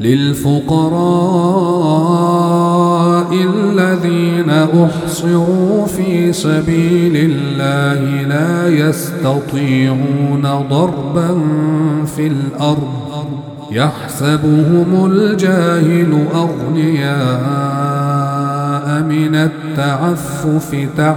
للفقراء الذين أحصروا في سبيل الله لا يستطيعون ضربا في الأرض يحسبهم الجاهل أغنياء من التعفف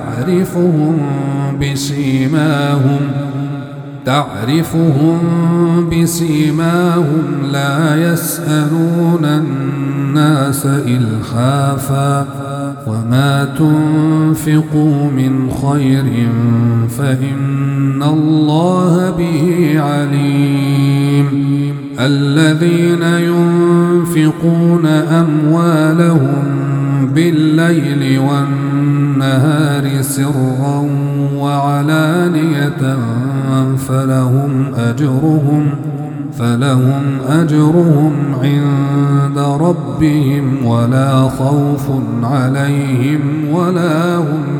تعرفهم بسيماهم لا يسألون الناس إلحافا وما تنفقوا من خير فإن الله به عليم. الذين ينفقون أموالهم بالليل والنهار سرا وعلانية فلهم أجرهم عند ربهم ولا خوف عليهم ولا هم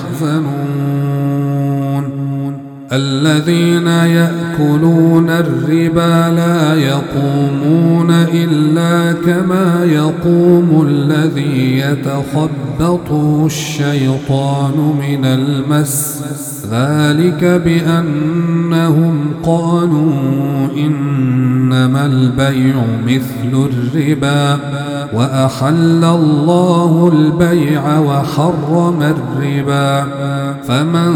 يحزنون. الذين يأكلون الربا لا يقومون إلا كما يقوم الذي يتخبطه الشيطان من المس ذلك بأنهم قالوا إنما البيع مثل الربا وأحل الله البيع وحرم الربا. فمن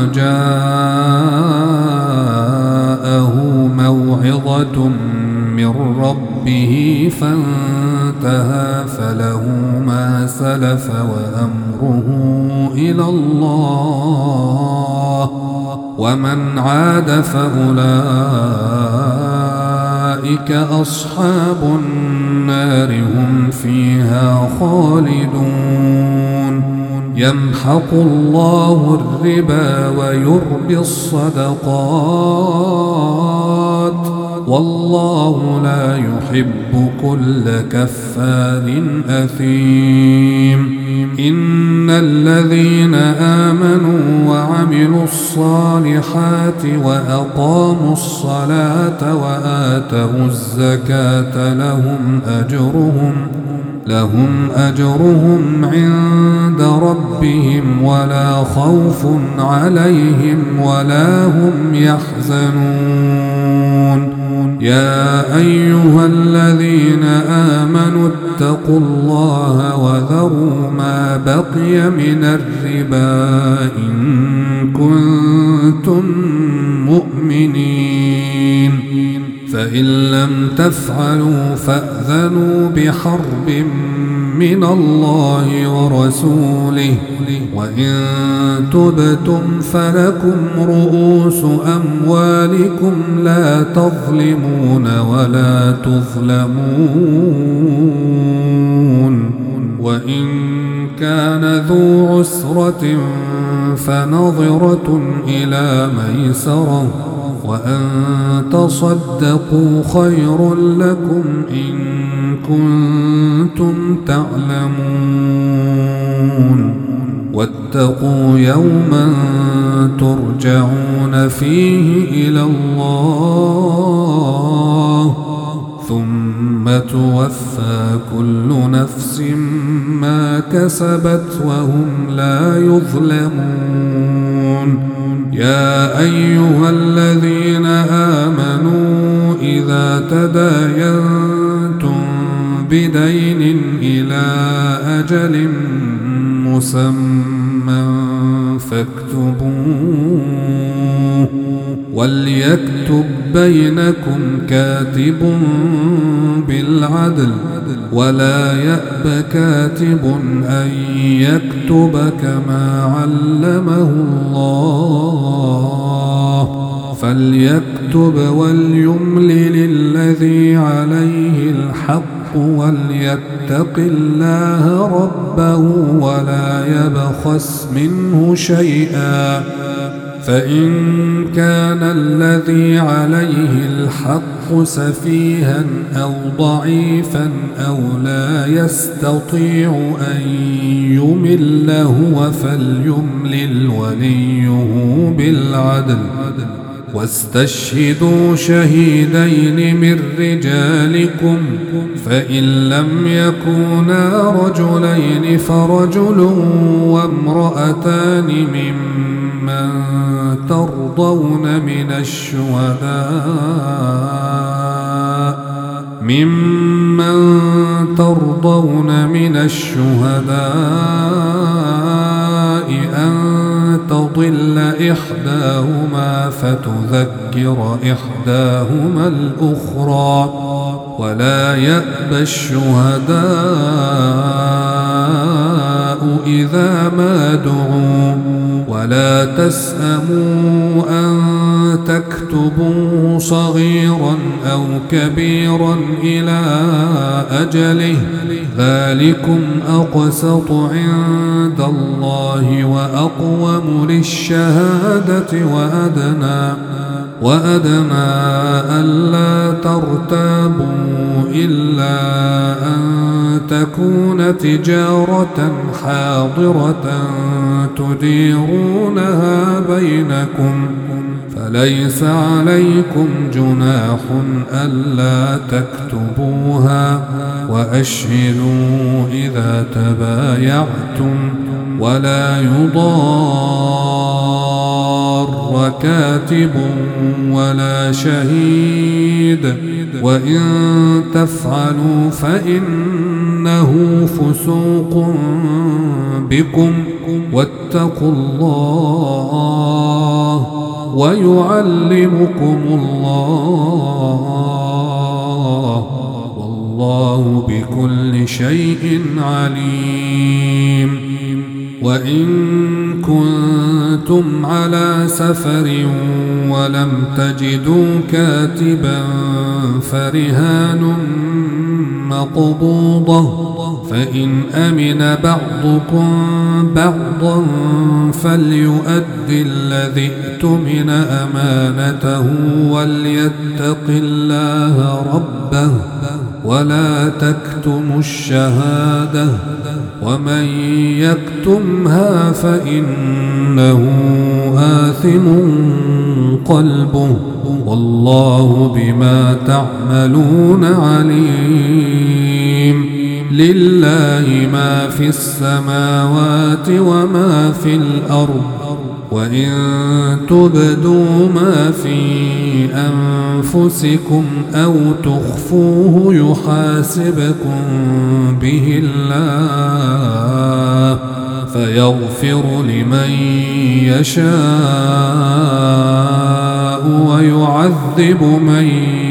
جاءه موعظة من ربه فانتهى فله ما سلف وأمره إلى الله، ومن عاد فأولئك أصحاب النار هم فيها خالدون. يمحق الله الربا ويربي الصدقات، والله لا يحب كل كفار أثيم. إن الذين آمنوا وعملوا الصالحات وأقاموا الصلاة وآتوا الزكاة لهم أجرهم عند ربهم ولا خوف عليهم ولا هم يحزنون. يا أيها الذين آمنوا اتقوا الله وذروا ما بقي من الربا إن كنتم مؤمنين، فإن لم تفعلوا فأذنوا بحرب من الله ورسوله، وإن تبتم فلكم رؤوس أموالكم لا تظلمون ولا تظلمون. وإن كان ذو عسرة فنظرة إلى ميسرة، وأن تصدقوا خير لكم إن كنتم تعلمون. واتقوا يوما ترجعون فيه إلى الله ثم توفى كل نفس ما كسبت وهم لا يظلمون. يا أيها الذين آمنوا إذا تداينتم بدين إلى أجل مسمى فاكتبوه، وليكتب بينكم كاتب بالعدل، ولا يأب كاتب أن يكتب كما علمه الله، فليكتب وليملل الذي عليه الحق وليتق الله ربه ولا يبخس منه شيئا، فإن كان الذي عليه الحق سفيها أو ضعيفا أو لا يستطيع أن يمل هو فليملل وليه بالعدل، واستشهدوا شهيدين من رجالكم، فإن لم يكونا رجلين فرجل وامرأتان ممن ترضون من الشهداء أن تضل إحداهما فتذكر إحداهما الأخرى، ولا يأبى الشهداء إذا ما دعوا، ولا تسأموا أن تكتبوه صغيرا أو كبيرا إلى أجله، ذلكم أقسط عند الله وأقوم للشهادة وأدنى ألا ترتابوا إلا أن تكون تجارة حاضرة تديرونها بينكم، فليس عليكم جناح ألا تكتبوها، وأشهدوا إذا تبايعتم، ولا يضار كاتب ولا شهيد، وإن تفعلوا فإنه فسوق بكم، واتقوا الله ويعلمكم الله. والله بكل شيء عليم. وإن كنتم على سفر ولم تجدوا كاتبا فرهان مقبوضة، فإن أمن بعضكم بعضا فليؤد الذي اؤتمن أمانته وليتق الله ربه ولا تكتموا الشهادة، ومن يكتمها فإنه آثم قلبه، والله بما تعملون عليم. لله ما في السماوات وما في الأرض، وإن تبدوا ما في أنفسكم أو تخفوه يحاسبكم به الله فيغفر لمن يشاء ويعذب من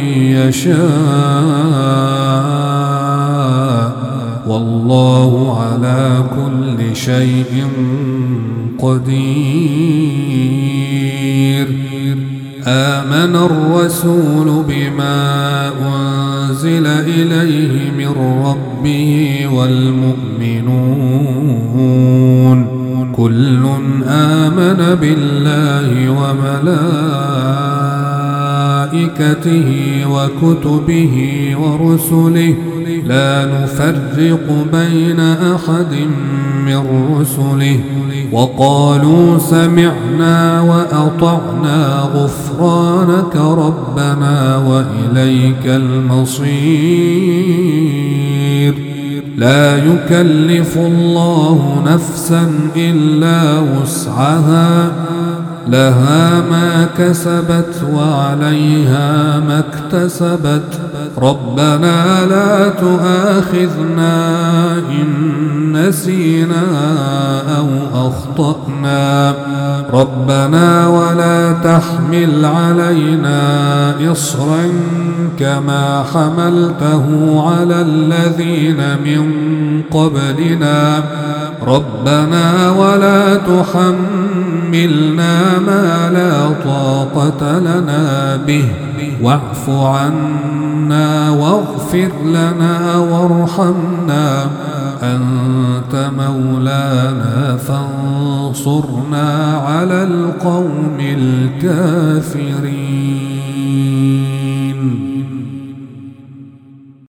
يشاء، والله على كل شيء قدير. آمن الرسول بما أنزل إليه من ربه والمؤمنون كل آمن بالله وملائكته وكتبه ورسله لا نفرق بين أحد من رسله، وقالوا سمعنا وأطعنا غفرانك ربنا وإليك المصير. لا يكلف الله نفسا إلا وسعها، لها ما كسبت وعليها ما اكتسبت، ربنا لا تؤاخذنا إن نسينا أو أخطأنا، ربنا ولا تحمل علينا إصرا كما حملته على الذين من قبلنا، ربنا ولا تحملنا ما لا طاقة لنا به، واعف عنا واغفر لنا وارحمنا، أنت مولانا فانصرنا على القوم الكافرين.